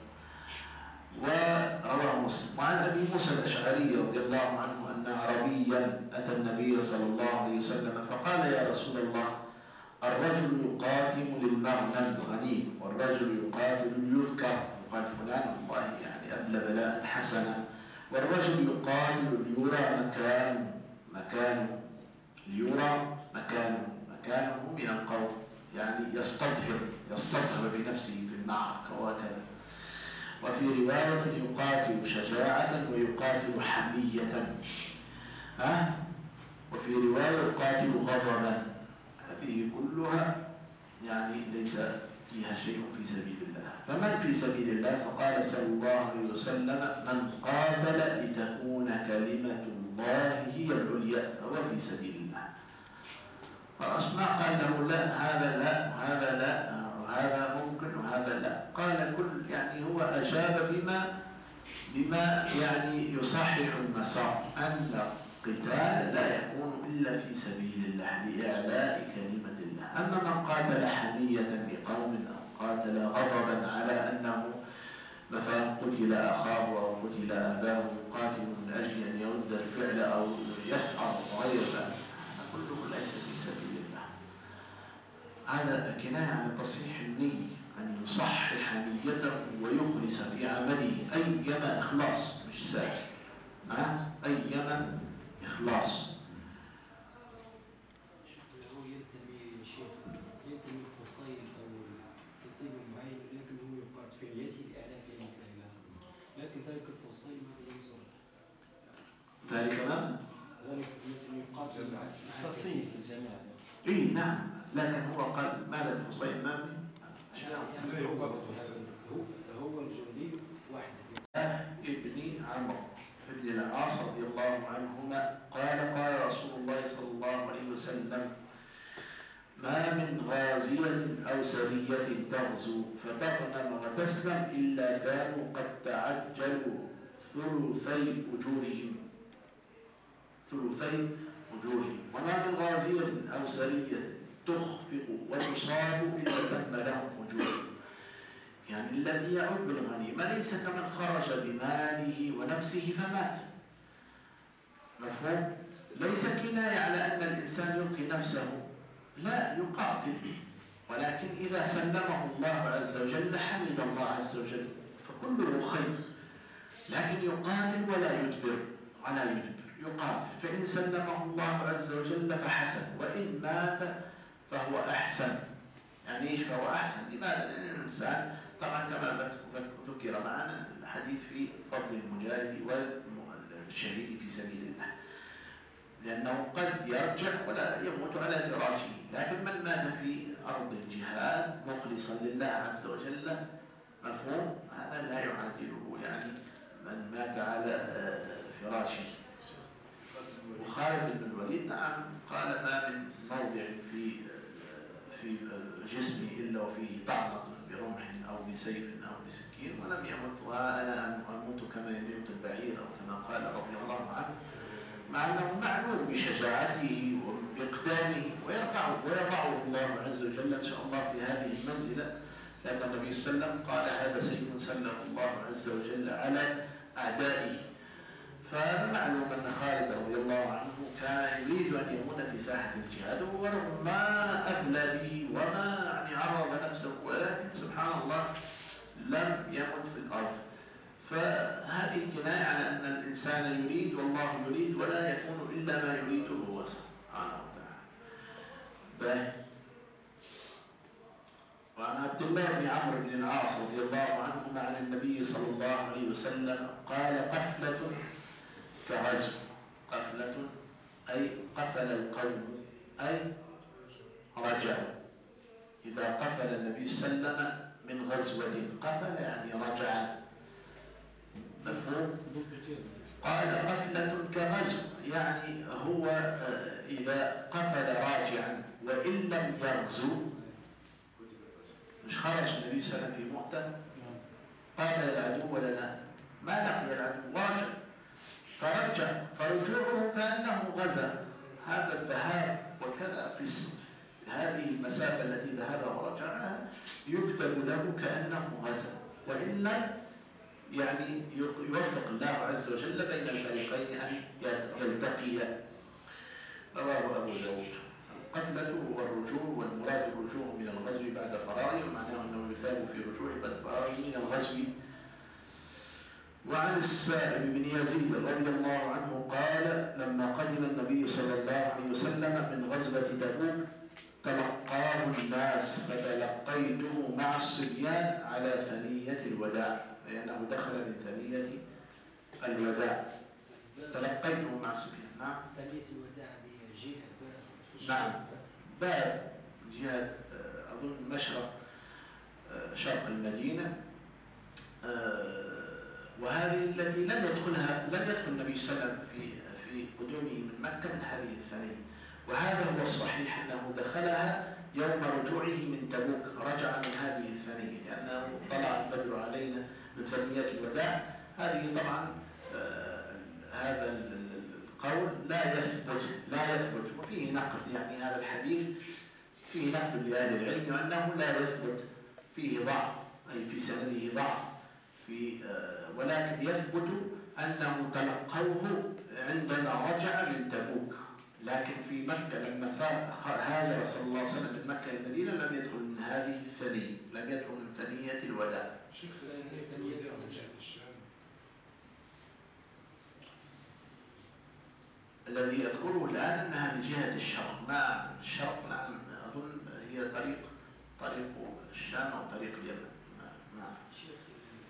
ورواه مسلم. وعن أبي موسى الأشعري رضي الله عنه أن عربيا أتى النبي صلى الله عليه وسلم فقال: يا رسول الله، الرجل يقاتل للمغنم الغنيم، والرجل يقاتل ليذكر، قال فلان والله يعني أبلى بلاء حسنا، والرجل يقاتل ليرى مكانه ليرى مكانه من القوم، يعني يستظهر بنفسه في المعركة وكذا. وفي رواية يقاتل شجاعة ويقاتل حمية، وفي رواية يقاتل غضبا. هذه كلها يعني ليس فيها شيء في سبيل الله. فمن في سبيل الله؟ فقال صلى الله عليه وسلم: من قاتل لتكون كلمة الله هي العليا فهو في سبيل الله. فأسمع قال له: لا، هذا لا، وهذا لا، وهذا ممكن وهذا لا. قال كل يعني هو أجاب بما يعني يصحح المسار، أن القتال لا يكون إلا في سبيل الله لإعلاء كلمة الله. أما من قاتل حمية لقوم أو قاتل غضبا على أنه مثلا قتل أخاه أو قتل أباه يقاتل من أجل أن يرد الفعل أو يفعل غير ذلك، كله ليس في سبيل الله. هذا كناية عن تصحيح النية، أن يصحح نيته ويخلص في عمله أيما إخلاص، مش سهل، أيما إخلاص. هو ينتمي الفصيل أو كتيب معين، لكن هو يقاتل في نيته لإعلاء كلمة لا إله إلا الله، لكن ذلك الفصيل ما ينصر. ذلك ماذا؟ ذلك مثل يقاتل مع فصيل الجميع. إيه نعم، لكن هو قال ماذا الفصيل ما في؟ هو الجندي وحده. ابن عمرو ابن العاص رضي الله عنهما قال رسول الله صلى الله عليه وسلم: ما من غازية أو سرية تغزو فتغنم وتسلم إلا كانوا قد تعجلوا ثلثي أجورهم. وما من غازية أو سرية تخفق وتصاب إلا تم لهم أجور. يعني الذي يعود بالغنيمة ليس كمن خرج بماله ونفسه فمات. مفهوم؟ ليس كناية على أن الإنسان يلقي نفسه، لا، يقاتل، ولكن إذا سلمه الله عز وجل حمد الله عز وجل فكله خير، لكن يقاتل ولا يدبر، يقاتل، فإن سلمه الله عز وجل فحسن، وإن مات فهو أحسن. يعني إيش فهو أحسن؟ لماذا؟ لأن الإنسان طبعا كما ذكر معنا الحديث في فضل المجاهد والشهيد في سبيل الله، لأنه قد يرجع ولا يموت على فراشه، لكن من مات في أرض الجهاد مخلصا لله عز وجل، مفهوم، هذا لا يعادله يعني من مات على فراشه. وخالد بن الوليد نعم قال: ما من موضع في جسمي إلا وفيه طعنة برمح أو بسيف أو بسكين ولم يمت، وأنا أموت كما يموت البعير أو كما قال رضي الله عنه، مع أنه معلوم بشجاعته وبإقدامه، ويضعه الله عز وجل إن شاء الله في هذه المنزلة، لأن النبي صلى الله عليه وسلم قال: هذا سيف سله الله عز وجل على أعدائه. فهذا معلوم أن خالد رضي الله عنه كان يريد أن يموت في ساحة الجهاد، ورغم ما أبلى به وما يعني عرض نفسه، ولكن سبحان الله لم يمت في الأرض. فهذه كناية على أن الإنسان يريد والله يريد، ولا يكون إلا ما يريده هو سبحانه وتعالى. وعن عبد الله بن عمرو بن العاص رضي الله عنهما عن النبي صلى الله عليه وسلم قال: قفلة كغزو. قفلة أي قفل القوم، أي رجعوا. إذا قفل النبي صلى الله عليه وسلم من غزوة، قفل يعني رجع، مفهوم؟ قال: قفلة كغزو، يعني هو إذا قفل راجعا وإن لم يغزو، مش خرج النبي صلى الله عليه وسلم في مؤتة قابل العدو ولا لا؟ ما لقي العدو، راجع فرجع، فرجوعه كأنه غزا. هذا الذهاب وكذا في هذه المسافة التي ذهب ورجعها يكتب له كأنه غزا، وإن لم يعني يوفق الله عز وجل بين الفريقين أن يلتقيا. رواه أبو داود. القفلة والرجوع، والمراد الرجوع من الغزو بعد فراره، معناه أنه يثاب في رجوعه بعد فراره من الغزو. وعن السائب بن يزيد رضي الله عنه قال: لما قدم النبي صلى الله عليه وسلم من غزوة تبوك تلقاه الناس، فتلقيته مع الصبيان على ثنية الوداع، لأنه دخل من ثنية الوداع. تلقيته مع الصبيان. نعم. ثنية الوداع دي جهة. نعم، باب جهة أظن مشرق شرق المدينة، وهذه التي لم يدخل النبي صلى الله عليه وسلم في قدومه من مكة من هذه الثنية، وهذا هو الصحيح أنه دخلها يوم رجوعه من تبوك، رجع من هذه الثنية، لأنه طلع البدر علينا من ثنية الوداع. هذه طبعا هذا القول لا يثبت، وفيه نقد، يعني هذا الحديث فيه نقد لأهل العلم وأنه لا يثبت، فيه ضعف، أي في سنده ضعف، ولكن يثبت أنه تلقوه عندما رجع من تبوك، لكن في مكة لما هاجر صلى الله عليه وسلم من مكة إلى المدينة لم يدخل من هذه الثنية، لم يدخل من ثنية الوداع. الذي أذكره الآن أنها من جهة الشرق، ما الشرق، نعم، أظن هي طريق الشام أو طريق اليمن. نعم. شيخ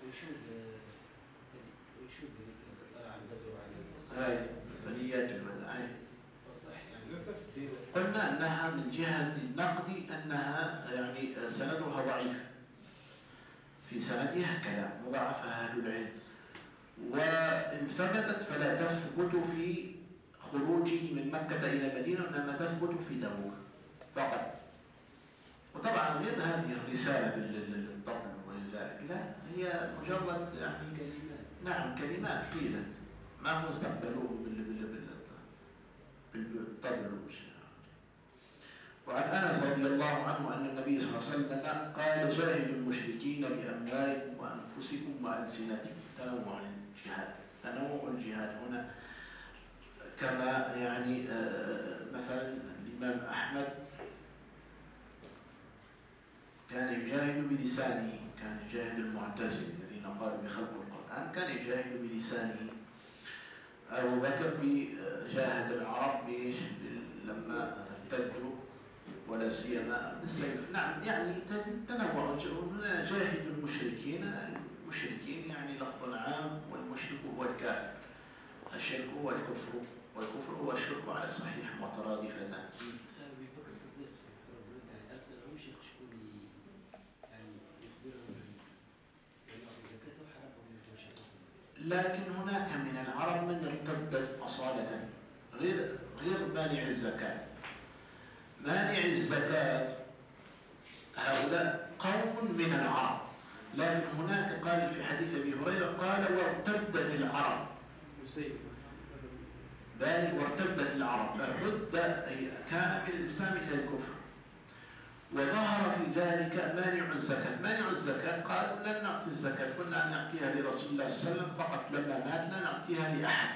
ويشوف طلع البدر عليه هاي ثنيات الوداع تصح يعني تفسير. قلنا أنها من جهة النقد أنها يعني سندها ضعيف، في سندها كلام وضعفها أهل العلم، وإن ثبتت فلا تثبت في خروجه من مكة إلى المدينة، إنما تثبت في تبوك فقط. وطبعا غير هذه الرسالة بالطبل وذلك، لا، هي مجرد يعني كلمات. نعم، كلمات قيلت، ما هو استقبلوه بالطبل والمشاعر. وعن أنس رضي الله عنه أن النبي صلى الله عليه وسلم قال جاهدوا المشركين بأموالكم وأنفسكم وألسنتكم. تنوع الجهاد هنا كما يعني مثلا الإمام أحمد كان يجاهد بلسانه، كان يجاهد المعتزلة الذين قالوا بخلق القرآن كان يجاهد بلسانه. أبو بكر جاهد العرب لما ارتدوا ولا سيما بالسيف. نعم يعني تنوع. هنا جاهد المشركين يعني لفظ عام، والمشرك هو الكافر، الشرك هو الكفر، والكفر هو الشرك على صحيح مترادفتان. أبي بكر الصديق يعني أرسلهم شيخ شكون يعني يخبرهم بأن الزكاة وحرقهم من الشرك. لكن هناك من العرب من ارتدت أصالة غير مانع الزكاة. مانع الزكاة هؤلاء قوم من العرب، لكن هناك قال في حديث أبي هريرة قال وارتدت العرب. وارتدت العرب، كان من الإسلام إلى الكفر، وظهر في ذلك مانع الزكاة. مانع الزكاة قالوا لن نعطي الزكاة، كنا أن نعطيها لرسول الله صلى الله عليه وسلم فقط، لما مات لا نعطيها لأحد.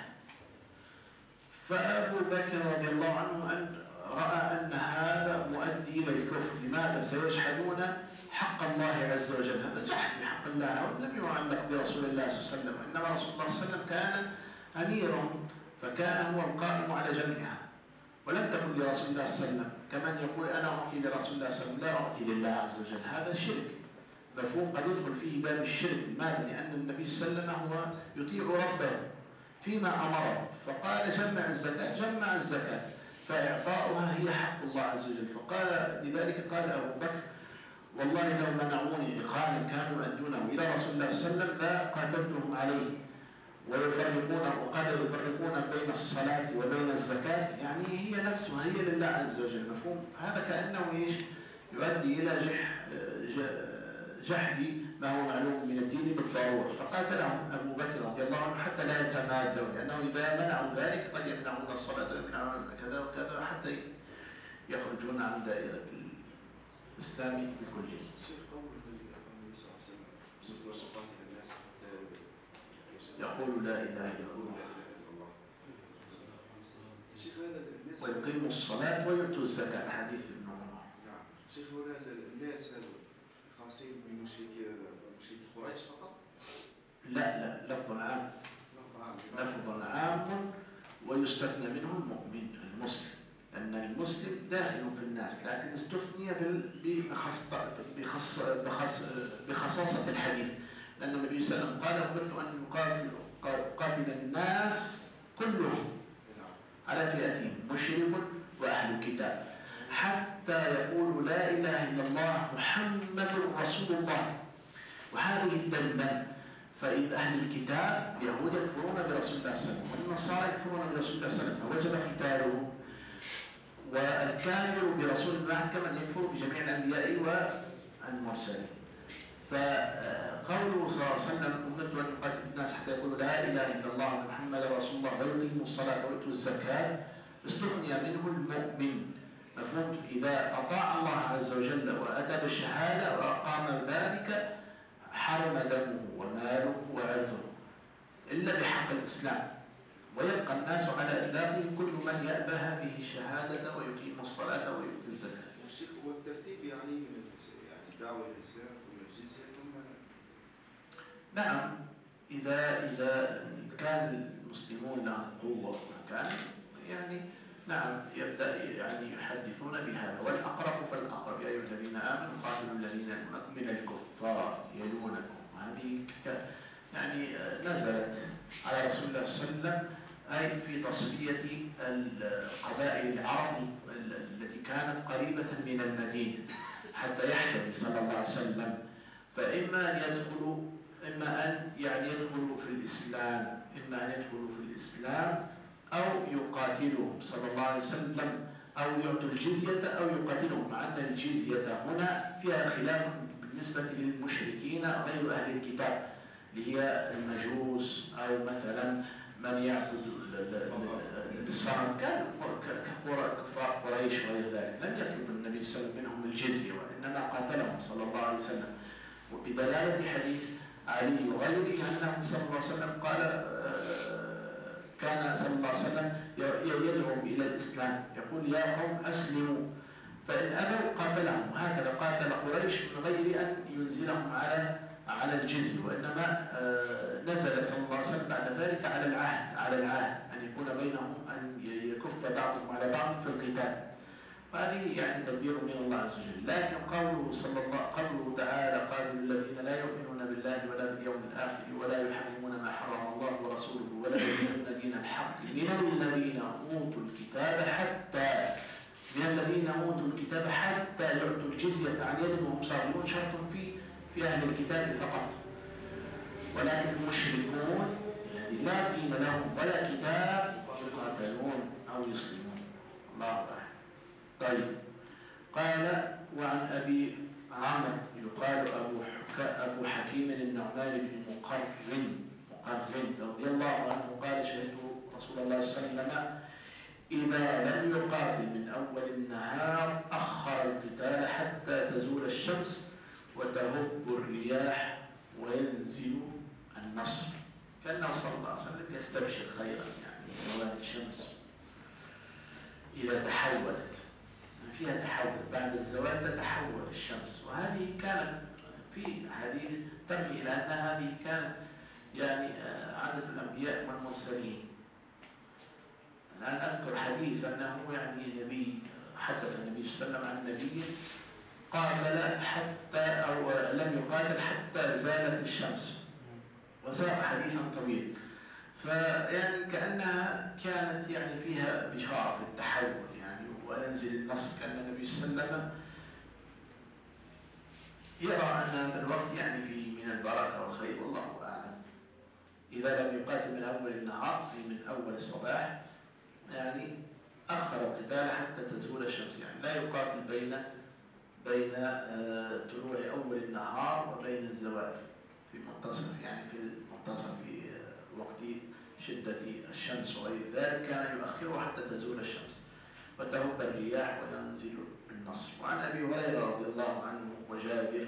فأبو بكر رضي الله عنه رأى أن هذا مؤدي إلى الكفر. لماذا؟ سيجحدون حق الله عز وجل. هذا جحد لحق الله، ولم يعلق برسول الله صلى الله عليه وسلم، إنما رسول الله صلى الله عليه وسلم كان أميرهم، فكان هو القائم على جمعها، ولم تكن لرسول الله صلى الله عليه وسلم. كمن يقول أنا أعطي لرسول الله صلى الله عليه وسلم، لا أعطي لله عز وجل. هذا شرك مفهوم قد يدخل فيه باب الشرك. لماذا؟ لأن النبي صلى الله عليه وسلم هو يطيع ربه فيما أمره، فقال جمع الزكاة، جمع الزكاة، فإعطاؤها هي حق الله عز وجل. فقال لذلك قال أبو بكر والله لو منعوني عقالا كانوا يؤدونه إلى رسول الله صلى الله عليه وسلم لا قاتلتهم عليه. وقال يفرقون بين الصلاة وبين الزكاة، يعني هي نفسها هي لله عز وجل. مفهوم؟ هذا كأنه يؤدي إلى جحد ما هو معلوم من الدين بالضرورة. فقاتلهم أبو بكر رضي الله عنه حتى لا يتمادوا، لأنه إذا منعوا ذلك قد يمنعون الصلاة ويمنعون كذا وكذا حتى يخرجون عن دائرة الإسلام بالكلية. يقول لا إله إلا الله ويقيموا الصلاة ويؤتوا الزكاة، حديث ابن عمر. نعم شيخ، هنا الناس خاصين بمشركي قريش فقط؟ لا لفظ عام، لفظ عام ويستثنى منه المؤمن المسلم، أن المسلم داخل في الناس، لكن استثني بخصاصة الحديث، لأن النبي صلى الله عليه وسلم قال أمرت أن يقاتل الناس كلهم على فئتين، مشرك وأهل الكتاب، حتى يقولوا لا إله إلا الله محمد رسول الله. وهذه الدندنة، فإذا أهل الكتاب اليهود يكفرون برسول الله صلى الله عليه وسلم، والنصارى يكفرون برسول الله صلى الله عليه وسلم، فوجب قتالهم. والكافر برسول الله كمن يكفر بجميع الأنبياء والمرسلين. فقوله صلى الله عليه وسلم أمرت أن يقاتل الناس حتى يقولوا لا إله إلا الله محمد رسول الله ويقيموا الصلاة ويؤتوا الزكاة، استثني منه المؤمن. مفهوم؟ إذا أطاع الله عز وجل وأتى بالشهادة وأقام ذلك حرم دمه وماله وعرضه إلا بحق الإسلام، ويبقى الناس على إطلاقه كل من يأبى هذه الشهادة ويقيم الصلاة ويؤتي الزكاة. الشيخ هو الترتيب يعني من دعوة الإسلام ثم الجزية ثم نعم، إذا كان المسلمون لهم قوة وكان يعني نعم يبدأ يعني يحدثون بهذا، والأقرب فالأقرب يا أيها الذين آمنوا قاتلوا الذين يلونكم من الكفار يلونكم. هذه يعني نزلت على رسول الله صلى الله عليه وسلم، أي في تصفية القبائل العرب التي كانت قريبة من المدينة حتى يحتمي صلى الله عليه وسلم. فإما أن يدخلوا في الإسلام، أو يقاتلهم صلى الله عليه وسلم، أو يعطوا الجزية أو يقاتلهم، مع أن الجزية هنا فيها خلاف بالنسبة للمشركين غير أهل الكتاب اللي هي المجوس، أو مثلا من يعبد الصنم كفار قريش وغير ذلك. لم يطلب النبي صلى الله عليه وسلم منهم الجزية، وإنما قاتلهم صلى الله عليه وسلم. وبدلالة حديث علي وغيره أنه صلى الله عليه وسلم قال كان صلى الله عليه وسلم يدعو إلى الإسلام، يقول يا قوم أسلموا، فإن أبوا قاتلهم. وهكذا قاتل قريش من غير أن ينزلهم على الجزية، وإنما نزل صلى الله عليه وسلم بعد ذلك على العهد أن يكون بينهم، أن يكف بعضهم على بعض في القتال. وهذه يعني تدبير من الله عز وجل. لكن قوله تعالى قالوا الذين لا يؤمنون بالله ولا باليوم الآخر ولا يحرمون ما حرم الله ورسوله ولا يدينون دين الحق من الذين أوتوا الكتاب حتى يعطوا الجزية عن يد وهم صاغرون. شرط في أهل الكتاب فقط، ولكن المشركون الذين لا دين لهم ولا كتاب يقاتلون أو يسلمون. الله أعلم. طيب، قال وعن أبي عمرو يقال أبو حكيم النعمان بن مقرن رضي الله عنه قال شهدت رسول الله صلى الله عليه وسلم إذا لم يقاتل من أول النهار أخر القتال حتى تزول الشمس وتهب الرياح وينزل النصر. كأنه صلى الله عليه وسلم يستبشر خيرا، يعني زوال الشمس إذا تحولت، فيها تحول بعد الزوال تتحول الشمس. وهذه كانت في حديث ترمي إلى أن هذه كانت يعني عادة الأنبياء والمرسلين. الآن أذكر حديث أنه يعني نبي حدث النبي صلى الله عليه وسلم عن نبي قاتل حتى أو لم يقاتل حتى زالت الشمس، وساق حديثا طويل. فيعني كأنها كانت يعني فيها بشارة في التحول يعني وينزل النصر، كأن النبي صلى الله عليه وسلم يرى أن هذا الوقت يعني فيه من البركة والخير، والله أعلم. إذا لم يقاتل من أول النهار أي من أول الصباح يعني أخر القتال حتى تزول الشمس، يعني لا يقاتل بين طلوع أول النهار وبين الزوال في منتصف، يعني في المنتصف في وقت شدة الشمس وغير ذلك كان يؤخره حتى تزول الشمس وتهب الرياح وينزل النصر. وعن أبي هريرة رضي الله عنه وجابر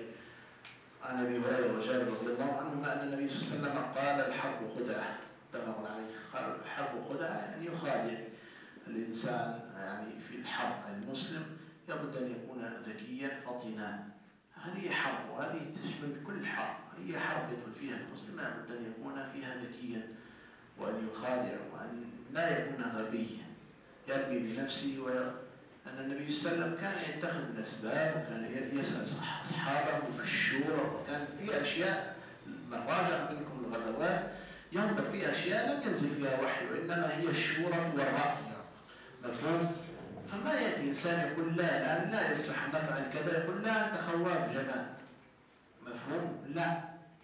رضي الله عنهما أن النبي صلى الله عليه وسلم قال الحرب خدعة، اتفق عليه. الحرب خدعة يعني يخادع الإنسان يعني في الحرب. المسلم لابد أن يكون ذكيا فطنا. هذه حرب وهذه تشمل كل حرب، هي حرب يدخل فيها المسلم لابد أن يكون فيها ذكيا وأن يخادع وأن لا يكون غبيا يرمي بنفسه. أن النبي صلى الله عليه وسلم كان يتخذ الأسباب وكان يسأل أصحابه في الشورى، وكان في أشياء من راجع منكم الغزوات ينظر في أشياء لم ينزل فيها وحي، وإنما هي الشورى والرأي، مفهوم؟ فما يأتي إنسان يقول لا الآن لا يصلح أن نفعل كذا، يقول لا أنت خواف جبان، مفهوم؟ لا،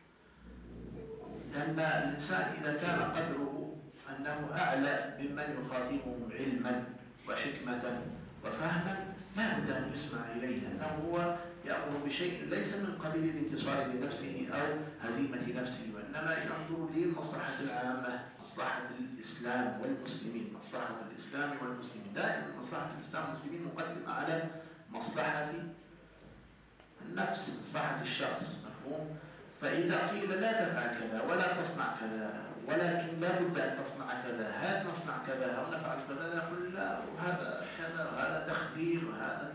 لأن الإنسان إذا كان قدره أنه أعلى ممن يخاطبهم علما وحكمة وفهما لا بد أن يسمع إليه، لأنه هو يأمر بشيء ليس من قبيل الانتصار لنفسه أو هزيمة نفسه، وإنما ينظر للمصلحة العامة، مصلحة الإسلام والمسلمين، مصلحة الإسلام والمسلمين. دائما مصلحة الإسلام والمسلمين مقدمة على مصلحة النفس، مصلحة الشخص، مفهوم؟ فإذا قيل لا تفعل كذا ولا تصنع كذا ولكن لا بد أن تصنع كذا، هل نصنع كذا أو نفعل كذا، نقول لا وهذا كذا وهذا تخذيل وهذا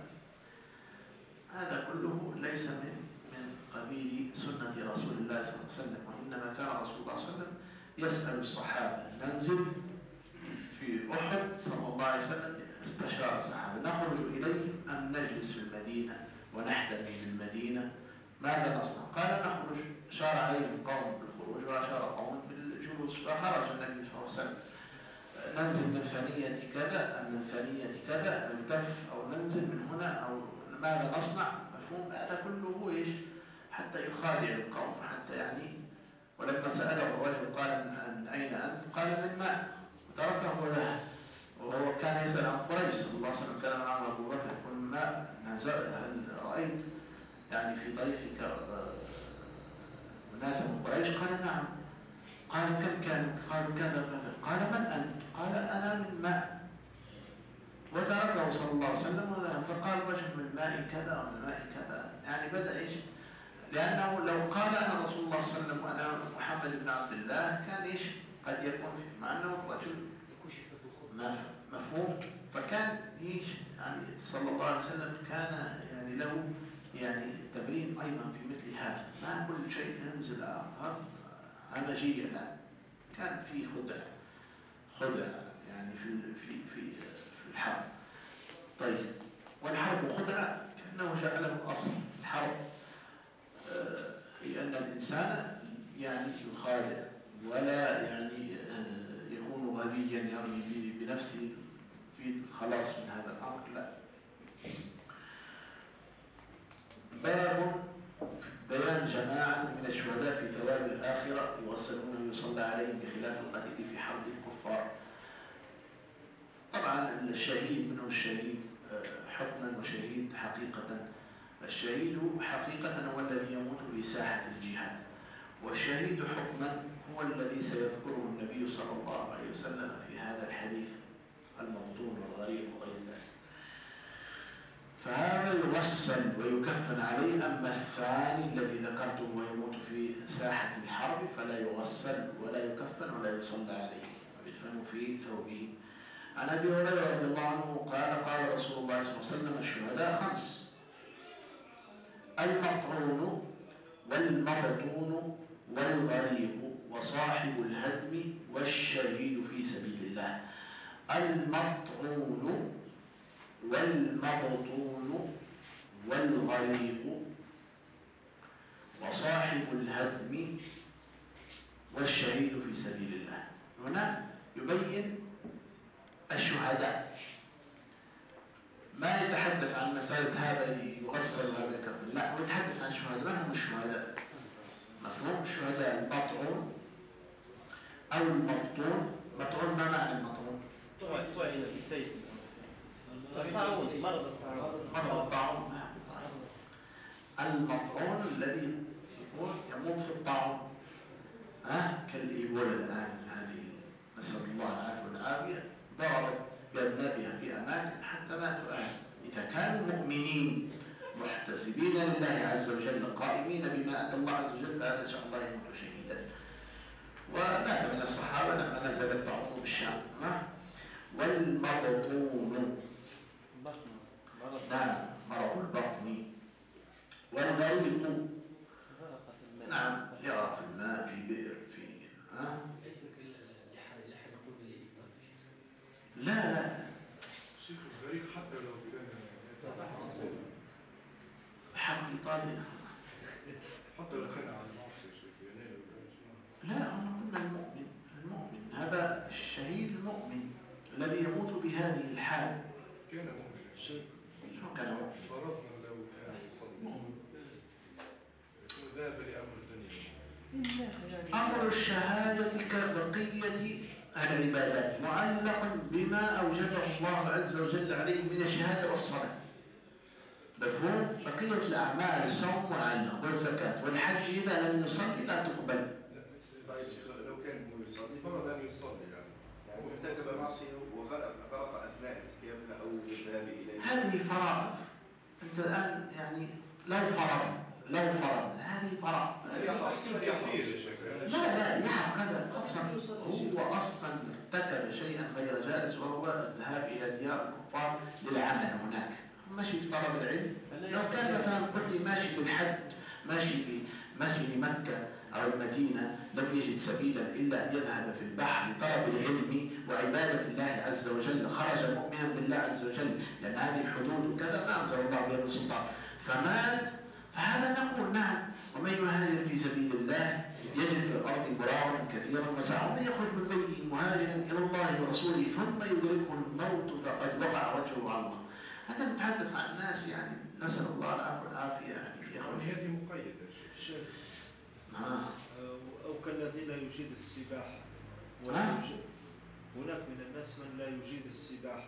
كله ليس من قبيل سنة رسول الله صلى الله عليه وسلم. وإنما كان رسول الله صلى الله عليه وسلم يسأل الصحابة ننزل في أحد صلى الله عليه وسلم استشار الصحابة نخرج إليهم أم نجلس في المدينة ونحتمي في المدينة، ماذا نصنع؟ قال نخرج، شار عليهم قوم بالخروج وأشار قوم بالجلوس، فخرج النبي صلى الله عليه وسلم ننزل من ثنية كذا أم من ثنية كذا، نلتف أو ننزل من هنا أو ماذا نصنع، مفهوم؟ هذا كله إيش؟ حتى يخادع القوم، حتى يعني. ولما سأله الرجل قال من أين أنت؟ قال من معك، وتركه وذهب. وهو كان يسأل عن قريش صلى الله عليه وسلم، كان معه أبو بكر يقول ما هل رأيت يعني في طريقك ناسا من قريش؟ قال نعم. قال كم كان؟ قالوا كذا وكذا. قال من أنت؟ قال أنا من ماء. وتركه صلى الله عليه وسلم وذهب. فقال رجل من ماء كذا ومن ماء كذا، يعني بدأ ايش؟ لأنه لو قال أنا رسول الله صلى الله عليه وسلم وأنا محمد بن عبد الله كان ايش؟ قد يكون فيه، مع أنه رجل مفهوم. فكان ايش؟ يعني صلى الله عليه وسلم كان يعني له يعني تمرين أيضا في مثل هذا، ما كل شيء ينزل همجية، لا، كان فيه خدع يعني في الحرب. طيب، والحرب خدعة كأنه جعله أصل الحرب، لأن الإنسان يعني يخادع ولا يعني يكون غبيا يرمي بنفسه في الخلاص من هذا الأمر، لا. باب بيان جماعة من الشهداء في ثواب الآخرة يغسلون ويصلى عليهم بخلاف القتيل في حرب الكفار. طبعا الشهيد منه الشهيد حكما وشهيد حقيقة. الشهيد حقيقة هو الذي يموت في ساحة الجهاد، والشهيد حكما هو الذي سيذكره النبي صلى الله عليه وسلم في هذا الحديث المبطون والغريب وغير ذلك. فهذا يغسل ويكفن عليه. أما الثاني الذي ذكرته ويموت في ساحة الحرب فلا يغسل ولا يكفن ولا يصلى عليه، ويدفن في ثوبه. عن أبي هريرة رضي الله عنه قال قال رسول الله صلى الله عليه وسلم: الشهداء 5: المطعون والمبطون والغريق وصاحب الهدم والشهيد في سبيل الله. المطعون والمبطون والغريق وصاحب الهدم والشهيد في سبيل الله. هنا يبين الشهداء، ما يتحدث عن مسألة هذا يغسل وهذا يكفن، لا، هو يتحدث عن الشهداء. ما هم الشهداء؟ مفهوم الشهداء المطعون أو المبطون. مطعون، ما معنى المطعون؟ طعن في سيف الطاعون، مرض الطاعون. المطعون الذي يموت في الطاعون، كالإيبولا الآن هذه، نسأل الله العافية والعافية، ضربت بأذنابها في أماكن حتى ماتوا أهل. إذا كانوا مؤمنين محتسبين لله عز وجل قائمين بما أتى الله عز وجل، فهذا إن شاء الله يموت شهيدا. ومات من الصحابة لما نزل الطاعون بالشام. والمبطون، نعم، مرض البطن. والغريق، نعم، يرى في الماء في بئر في ليس كاللحن يقول بالإيطالي. لا شيخ الغريق حتى لو كان حق إيطاليا، حتى لو كان على المعصية شيخ لا، هم قلنا المؤمن هذا الشهيد المؤمن الذي يموت بهذه الحال. كان مؤمن. شو كان مؤمن؟ فرضنا لو كان يصلي ذهب لأمر الدنيا. أمر الشهادة كبقية العبادات معلق بما أوجبه الله عز وجل عليه من الشهادة والصلاة. مفهوم؟ بقية الأعمال، الصوم معلق، والزكاة والحج إذا لم يصلي لا تقبل. لو كان هو يصلي فرض أن يصلي يعني ارتكب معصية وغرق أثناء ارتكابها أو الذهاب إليها. هذه فرائض. أنت الآن يعني لو فرض هذه فرائض. أحسن كثير يا شيخ. لا يحرق هذا هو أصلا ارتكب شيئا غير جائز، وهو الذهاب إلى ديار الكفار للعمل هناك، ماشي في طلب العلم. لو كان مثلا قلت لي ماشي بالحج، ماشي لمكة أو المدينة، لم يجد سبيلا إلا أن يذهب في البحر لطلب العلم وعبادة الله عز وجل، خرج مؤمنا بالله عز وجل، لأن هذه الحدود وكذا ما أنزل الله بها من سلطان، فمات، فهذا نقول نعم. ومن يهاجر في سبيل الله يجد في الأرض غرارا كثيرا وسعة، ومن يخرج من بيته مهاجرا إلى الله ورسوله ثم يدركه الموت فقد وقع وجهه على الله. هذا نتحدث عن الناس، يعني نسأل الله العفو والعافية، يعني يخرج. هذه مقيدة شيخ. أو كالذين يجيد السباحة. هناك من الناس من لا يجيد السباحة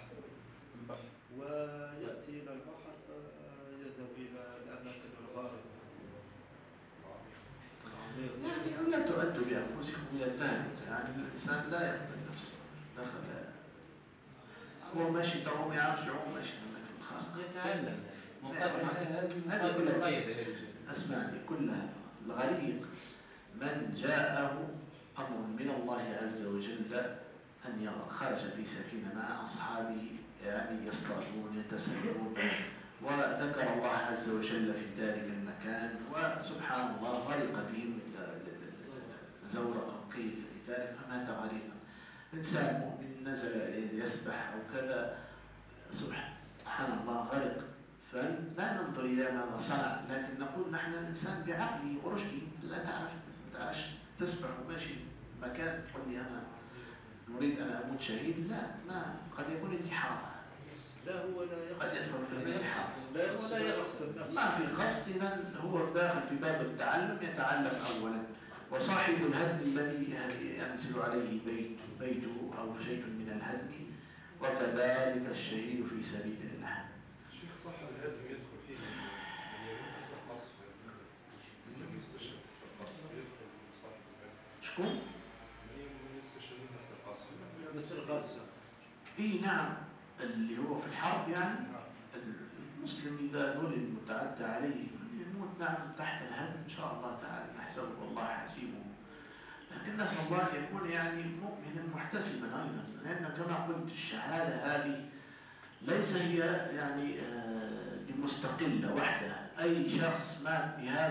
ويأتي إلى البحر، يذهب إلى الأماكن الغارقة. يعني لا تؤد بأنفسكم إلى التهلكة، يعني الإنسان لا يقبل نفسه دخل هو ماشي تو ما يعرفش يعوم ماشي يتعلم. هذه كلها أسمعني كلها الغريق من جاءه أمر من الله عز وجل أن خرج في سفينة مع أصحابه يعني يصطادون يتسللون وذكر الله عز وجل في ذلك المكان وسبحان الله غرق بهم زورق كيف لذلك فمات غريقا. إنسان مؤمن نزل يسبح أو كذا سبحان الله غرق، فلا ننظر إلى ماذا صنع لكن نقول نحن الإنسان بعقله ورشده لا تعرفش تسبح وماشي مكان تقول لي أنا نريد أن أموت شهيد، لا ما قد يكون انتحار، لا هو لا قد يقصد يدخل في الانتحار، لا يقصد ما في قصد. إذن هو داخل في باب التعلم يتعلم أولا، وصاحب الهدم الذي ينزل عليه بيته أو شيء من الهدم، وكذلك الشهيد في سبيل الله. شيخ صح الهدم يدخل فيه القصف، من يستشهد القصف يدخل صاحب الهدم. شكون؟ من يستشهد القصف مثل غزة. إيه نعم، اللي هو في الحرب يعني المسلم إذا ظلم متعدى عليه يموت نعم تحت الهدم إن شاء الله تعالى نحسبه والله حسيبه، لكن نسأل الله أن يكون يعني مؤمنا محتسبا أيضا، لأن كما قلت الشهادة هذه ليس هي يعني بمستقلة وحدها. أي شخص مات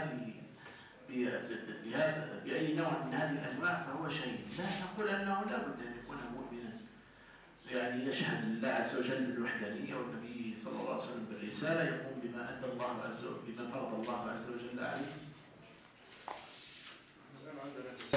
بأي نوع من هذه الأنواع فهو شهيد، لا نقول أنه لا بد أن يكون مؤمنا يعني يشهد الله عز وجل بالوحدانية والنبي صلى الله عليه وسلم بالرسالة، يقوم بما أدى الله عز وجل بما فرض الله عز وجل عليه.